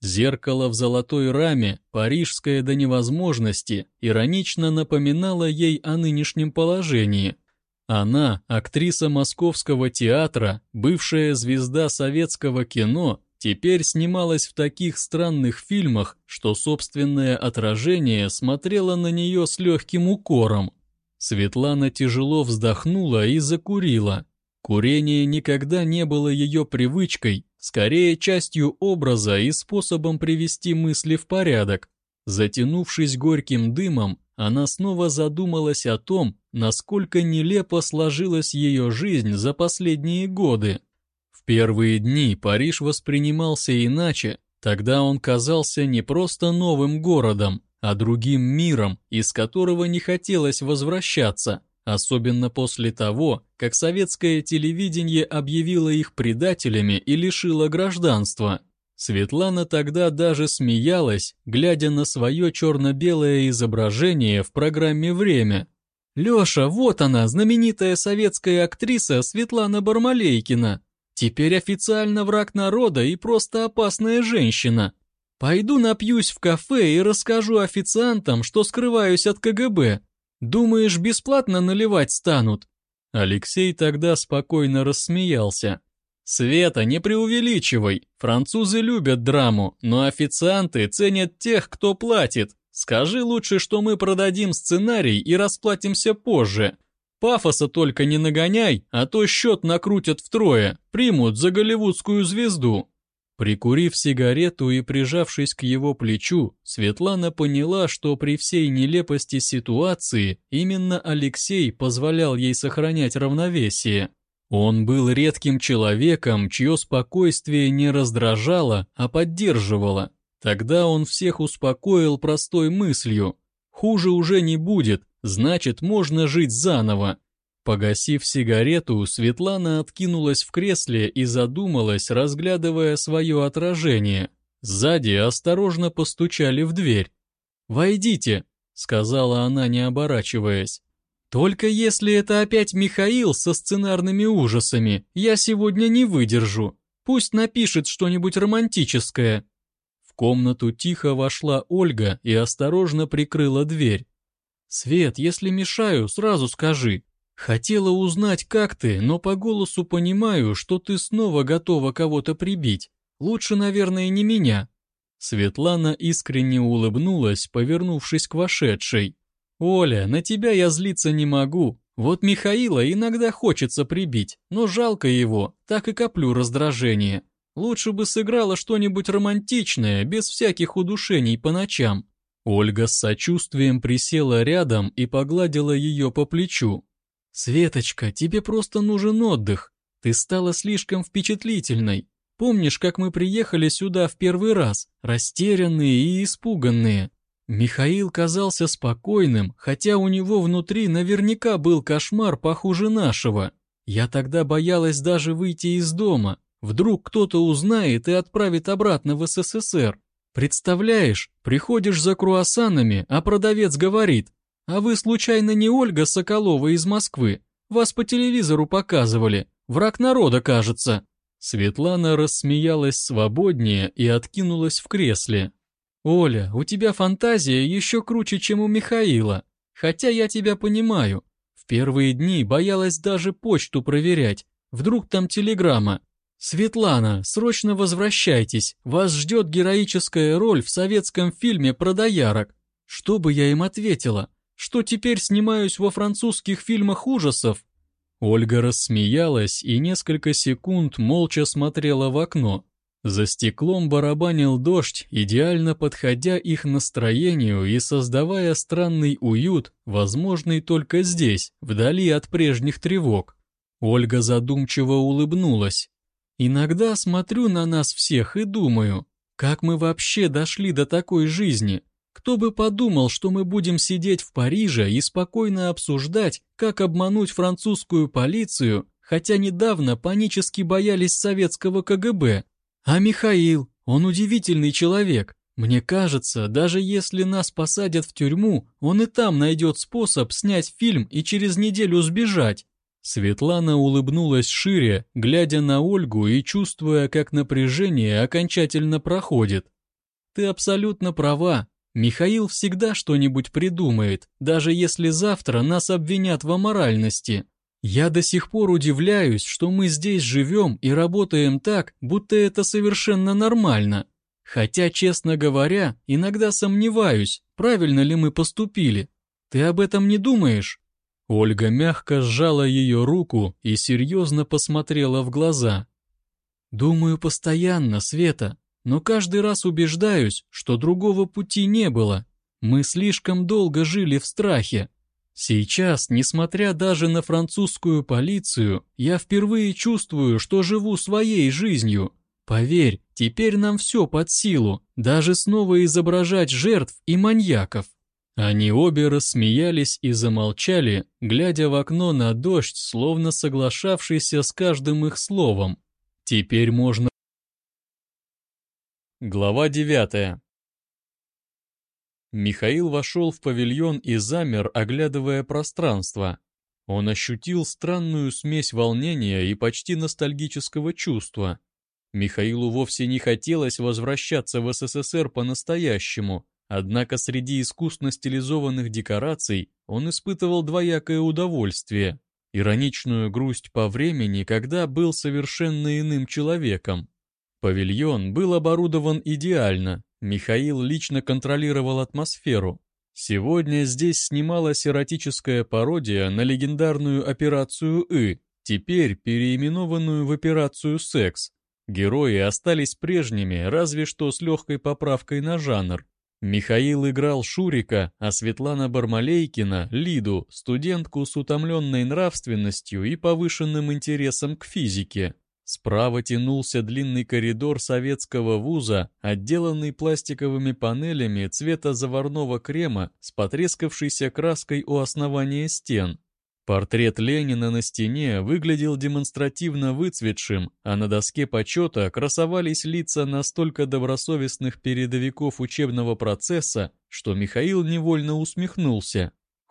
Зеркало в золотой раме, парижское до невозможности, иронично напоминало ей о нынешнем положении. Она, актриса Московского театра, бывшая звезда советского кино, теперь снималась в таких странных фильмах, что собственное отражение смотрело на нее с легким укором. Светлана тяжело вздохнула и закурила. Курение никогда не было ее привычкой, скорее частью образа и способом привести мысли в порядок. Затянувшись горьким дымом, она снова задумалась о том, насколько нелепо сложилась ее жизнь за последние годы. В первые дни Париж воспринимался иначе, тогда он казался не просто новым городом, а другим миром, из которого не хотелось возвращаться, особенно после того, как советское телевидение объявило их предателями и лишило гражданства. Светлана тогда даже смеялась, глядя на свое черно-белое изображение в программе «Время». «Леша, вот она, знаменитая советская актриса Светлана Бармалейкина. Теперь официально враг народа и просто опасная женщина. Пойду напьюсь в кафе и расскажу официантам, что скрываюсь от КГБ. Думаешь, бесплатно наливать станут?» Алексей тогда спокойно рассмеялся. «Света, не преувеличивай. Французы любят драму, но официанты ценят тех, кто платит. Скажи лучше, что мы продадим сценарий и расплатимся позже. Пафоса только не нагоняй, а то счет накрутят втрое, примут за голливудскую звезду». Прикурив сигарету и прижавшись к его плечу, Светлана поняла, что при всей нелепости ситуации именно Алексей позволял ей сохранять равновесие. Он был редким человеком, чье спокойствие не раздражало, а поддерживало. Тогда он всех успокоил простой мыслью: хуже уже не будет, значит, можно жить заново. Погасив сигарету, Светлана откинулась в кресле и задумалась, разглядывая свое отражение. Сзади осторожно постучали в дверь. «Войдите», — сказала она, не оборачиваясь. «Только если это опять Михаил со сценарными ужасами, я сегодня не выдержу. Пусть напишет что-нибудь романтическое». В комнату тихо вошла Ольга и осторожно прикрыла дверь. «Свет, если мешаю, сразу скажи. Хотела узнать, как ты, но по голосу понимаю, что ты снова готова кого-то прибить. Лучше, наверное, не меня». Светлана искренне улыбнулась, повернувшись к вошедшей. «Оля, на тебя я злиться не могу. Вот Михаила иногда хочется прибить, но жалко его, так и коплю раздражение. Лучше бы сыграла что-нибудь романтичное, без всяких удушений по ночам». Ольга с сочувствием присела рядом и погладила ее по плечу. «Светочка, тебе просто нужен отдых. Ты стала слишком впечатлительной. Помнишь, как мы приехали сюда в первый раз, растерянные и испуганные? Михаил казался спокойным, хотя у него внутри наверняка был кошмар похуже нашего. Я тогда боялась даже выйти из дома. Вдруг кто-то узнает и отправит обратно в СССР. Представляешь, приходишь за круассанами, а продавец говорит: «А вы случайно не Ольга Соколова из Москвы? Вас по телевизору показывали. Враг народа, кажется». Светлана рассмеялась свободнее и откинулась в кресле. «Оля, у тебя фантазия еще круче, чем у Михаила. Хотя я тебя понимаю. В первые дни боялась даже почту проверять. Вдруг там телеграмма. Светлана, срочно возвращайтесь. Вас ждет героическая роль в советском фильме про доярок». Что бы я им ответила? Что теперь снимаюсь во французских фильмах ужасов? Ольга рассмеялась и несколько секунд молча смотрела в окно. За стеклом барабанил дождь, идеально подходя их настроению и создавая странный уют, возможный только здесь, вдали от прежних тревог. Ольга задумчиво улыбнулась. «Иногда смотрю на нас всех и думаю, как мы вообще дошли до такой жизни? Кто бы подумал, что мы будем сидеть в Париже и спокойно обсуждать, как обмануть французскую полицию, хотя недавно панически боялись советского КГБ. А Михаил, он удивительный человек. Мне кажется, даже если нас посадят в тюрьму, он и там найдет способ снять фильм и через неделю сбежать». Светлана улыбнулась шире, глядя на Ольгу и чувствуя, как напряжение окончательно проходит. Ты абсолютно права. Михаил всегда что-нибудь придумает, даже если завтра нас обвинят в аморальности. Я до сих пор удивляюсь, что мы здесь живем и работаем так, будто это совершенно нормально. Хотя, честно говоря, иногда сомневаюсь, правильно ли мы поступили. Ты об этом не думаешь?» Ольга мягко сжала ее руку и серьезно посмотрела в глаза. «Думаю постоянно, Света, но каждый раз убеждаюсь, что другого пути не было. Мы слишком долго жили в страхе. Сейчас, несмотря даже на французскую полицию, я впервые чувствую, что живу своей жизнью. Поверь, теперь нам все под силу, даже снова изображать жертв и маньяков». Они обе рассмеялись и замолчали, глядя в окно на дождь, словно соглашавшийся с каждым их словом. Теперь можно... Глава 9. Михаил вошел в павильон и замер, оглядывая пространство. Он ощутил странную смесь волнения и почти ностальгического чувства. Михаилу вовсе не хотелось возвращаться в СССР по-настоящему, однако среди искусно стилизованных декораций он испытывал двоякое удовольствие, ироничную грусть по времени, когда был совершенно иным человеком. Павильон был оборудован идеально, Михаил лично контролировал атмосферу. Сегодня здесь снималась эротическая пародия на легендарную «Операцию И», теперь переименованную в «Операцию Секс». Герои остались прежними, разве что с легкой поправкой на жанр. Михаил играл Шурика, а Светлана Бармалейкина — Лиду, студентку с утомленной нравственностью и повышенным интересом к физике. Справа тянулся длинный коридор советского вуза, отделанный пластиковыми панелями цвета заварного крема с потрескавшейся краской у основания стен. Портрет Ленина на стене выглядел демонстративно выцветшим, а на доске почета красовались лица настолько добросовестных передовиков учебного процесса, что Михаил невольно усмехнулся.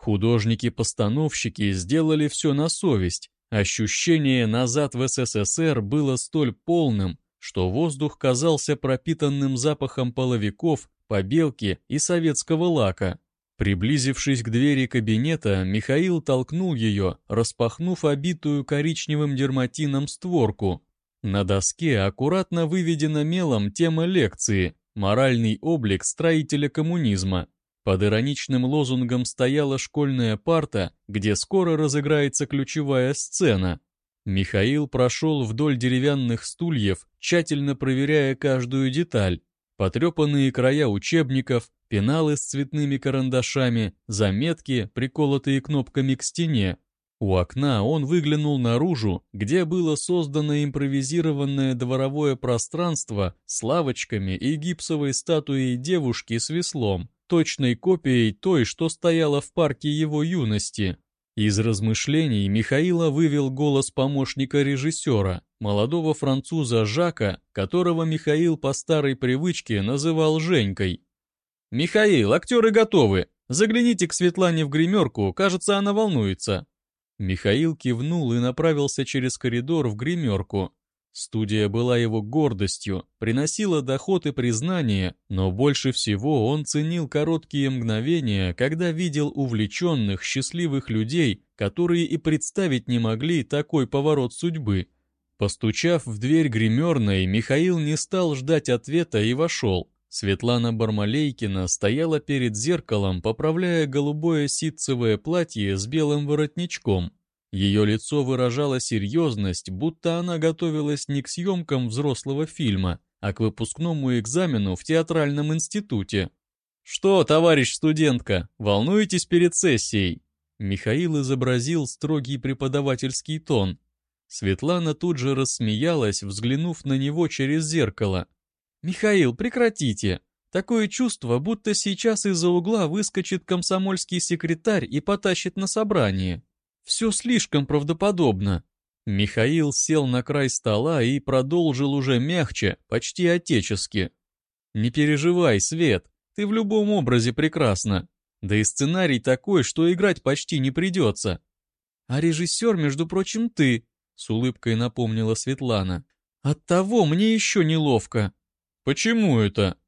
Художники-постановщики сделали все на совесть. Ощущение назад в СССР было столь полным, что воздух казался пропитанным запахом половиков, побелки и советского лака. Приблизившись к двери кабинета, Михаил толкнул ее, распахнув обитую коричневым дерматином створку. На доске аккуратно выведена мелом тема лекции «Моральный облик строителя коммунизма». Под ироничным лозунгом стояла школьная парта, где скоро разыграется ключевая сцена. Михаил прошел вдоль деревянных стульев, тщательно проверяя каждую деталь. Потрепанные края учебников, пеналы с цветными карандашами, заметки, приколотые кнопками к стене. У окна он выглянул наружу, где было создано импровизированное дворовое пространство с лавочками и гипсовой статуей девушки с веслом, точной копией той, что стояла в парке его юности. Из размышлений Михаила вывел голос помощника режиссера, молодого француза Жака, которого Михаил по старой привычке называл Женькой. «Михаил, актеры готовы. Загляните к Светлане в гримерку, кажется, она волнуется». Михаил кивнул и направился через коридор в гримерку. Студия была его гордостью, приносила доход и признание, но больше всего он ценил короткие мгновения, когда видел увлеченных, счастливых людей, которые и представить не могли такой поворот судьбы. Постучав в дверь гримерной, Михаил не стал ждать ответа и вошел. Светлана Бармалейкина стояла перед зеркалом, поправляя голубое ситцевое платье с белым воротничком. Ее лицо выражало серьезность, будто она готовилась не к съемкам взрослого фильма, а к выпускному экзамену в театральном институте. «Что, товарищ студентка, волнуетесь перед сессией?» Михаил изобразил строгий преподавательский тон. Светлана тут же рассмеялась, взглянув на него через зеркало. «Михаил, прекратите! Такое чувство, будто сейчас из-за угла выскочит комсомольский секретарь и потащит на собрание. Все слишком правдоподобно». Михаил сел на край стола и продолжил уже мягче, почти отечески. «Не переживай, Свет, ты в любом образе прекрасна. Да и сценарий такой, что играть почти не придется». «А режиссер, между прочим, ты», — с улыбкой напомнила Светлана. «Оттого мне еще неловко». «Почему это?»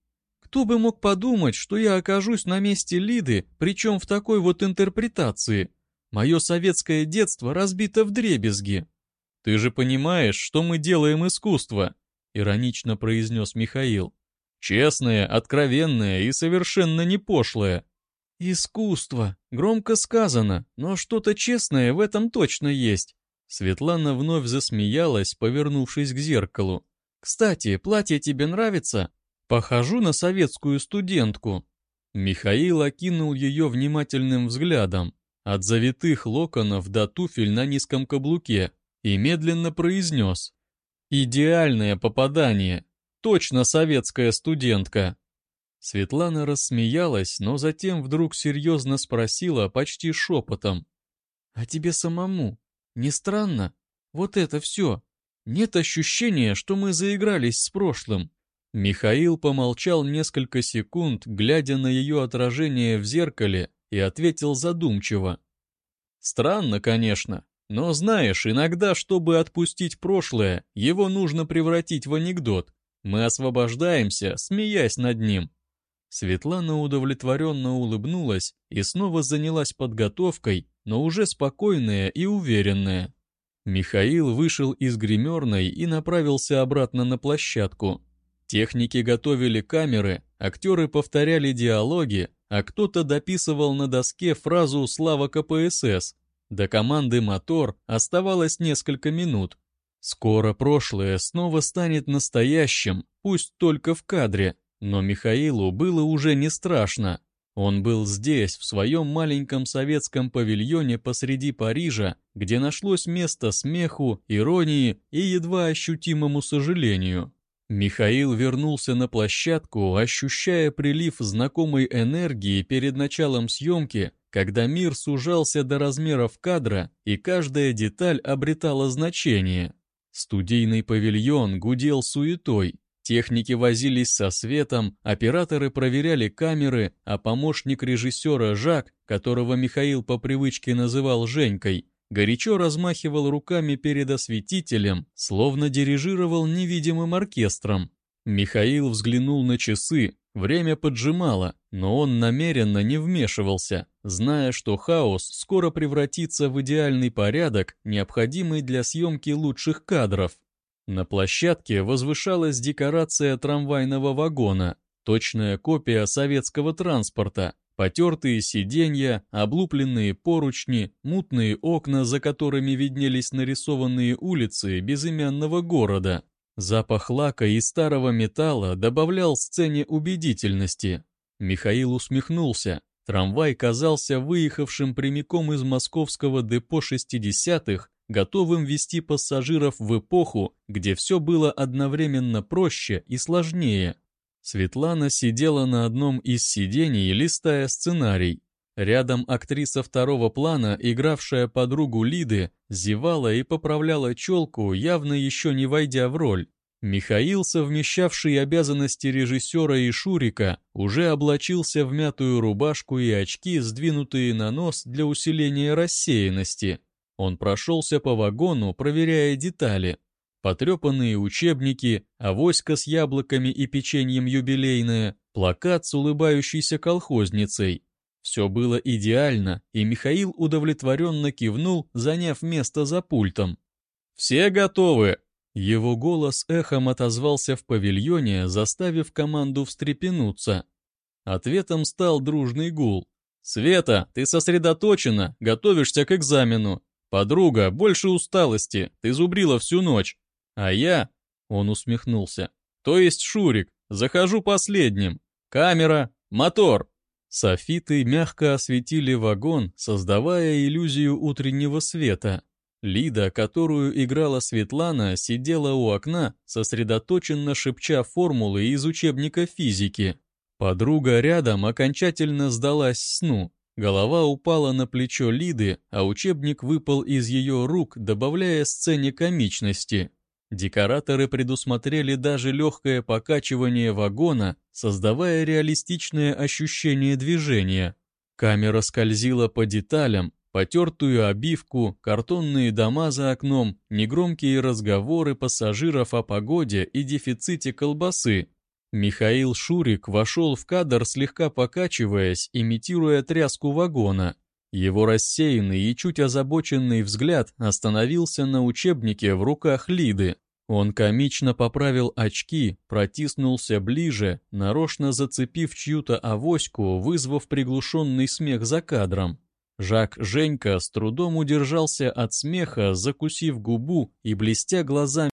Кто бы мог подумать, что я окажусь на месте Лиды, причем в такой вот интерпретации? Мое советское детство разбито вдребезги. Ты же понимаешь, что мы делаем искусство, иронично произнес Михаил. Честное, откровенное и совершенно не пошлое. Искусство, громко сказано, но что-то честное в этом точно есть. Светлана вновь засмеялась, повернувшись к зеркалу. «Кстати, платье тебе нравится? Похожу на советскую студентку». Михаил окинул ее внимательным взглядом, от завитых локонов до туфель на низком каблуке, и медленно произнес. «Идеальное попадание. Точно советская студентка». Светлана рассмеялась, но затем вдруг серьезно спросила почти шепотом. «А тебе самому не странно? Вот это все. Нет ощущения, что мы заигрались с прошлым?» Михаил помолчал несколько секунд, глядя на ее отражение в зеркале, и ответил задумчиво. «Странно, конечно, но знаешь, иногда, чтобы отпустить прошлое, его нужно превратить в анекдот. Мы освобождаемся, смеясь над ним». Светлана удовлетворенно улыбнулась и снова занялась подготовкой, но уже спокойная и уверенная. Михаил вышел из гримерной и направился обратно на площадку. Техники готовили камеры, актеры повторяли диалоги, а кто-то дописывал на доске фразу «Слава КПСС». До команды «Мотор» оставалось несколько минут. Скоро прошлое снова станет настоящим, пусть только в кадре, но Михаилу было уже не страшно. Он был здесь, в своем маленьком советском павильоне посреди Парижа, где нашлось место смеху, иронии и едва ощутимому сожалению. Михаил вернулся на площадку, ощущая прилив знакомой энергии перед началом съемки, когда мир сужался до размеров кадра и каждая деталь обретала значение. Студийный павильон гудел суетой, техники возились со светом, операторы проверяли камеры, а помощник режиссера Жак, которого Михаил по привычке называл Женькой, горячо размахивал руками перед осветителем, словно дирижировал невидимым оркестром. Михаил взглянул на часы, время поджимало, но он намеренно не вмешивался, зная, что хаос скоро превратится в идеальный порядок, необходимый для съемки лучших кадров. На площадке возвышалась декорация трамвайного вагона, точная копия советского транспорта. Потертые сиденья, облупленные поручни, мутные окна, за которыми виднелись нарисованные улицы безымянного города. Запах лака и старого металла добавлял сцене убедительности. Михаил усмехнулся. Трамвай казался выехавшим прямиком из московского депо 60-х, готовым везти пассажиров в эпоху, где все было одновременно проще и сложнее. Светлана сидела на одном из сидений, листая сценарий. Рядом актриса второго плана, игравшая подругу Лиды, зевала и поправляла челку, явно еще не войдя в роль. Михаил, совмещавший обязанности режиссера и Шурика, уже облачился в мятую рубашку и очки, сдвинутые на нос для усиления рассеянности. Он прошелся по вагону, проверяя детали. Потрепанные учебники, авоська с яблоками и печеньем юбилейное, плакат с улыбающейся колхозницей. Все было идеально, и Михаил удовлетворенно кивнул, заняв место за пультом. «Все готовы?» Его голос эхом отозвался в павильоне, заставив команду встрепенуться. Ответом стал дружный гул. «Света, ты сосредоточена, готовишься к экзамену. Подруга, больше усталости, ты зубрила всю ночь. А я...» — он усмехнулся. «То есть Шурик, захожу последним. Камера, мотор!» Софиты мягко осветили вагон, создавая иллюзию утреннего света. Лида, которую играла Светлана, сидела у окна, сосредоточенно шепча формулы из учебника физики. Подруга рядом окончательно сдалась сну. Голова упала на плечо Лиды, а учебник выпал из ее рук, добавляя сцене комичности. Декораторы предусмотрели даже легкое покачивание вагона, создавая реалистичное ощущение движения. Камера скользила по деталям, потертую обивку, картонные дома за окном, негромкие разговоры пассажиров о погоде и дефиците колбасы. Михаил Шурик вошел в кадр, слегка покачиваясь, имитируя тряску вагона. Его рассеянный и чуть озабоченный взгляд остановился на учебнике в руках Лиды. Он комично поправил очки, протиснулся ближе, нарочно зацепив чью-то авоську, вызвав приглушенный смех за кадром. Жак Женька с трудом удержался от смеха, закусив губу и блестя глазами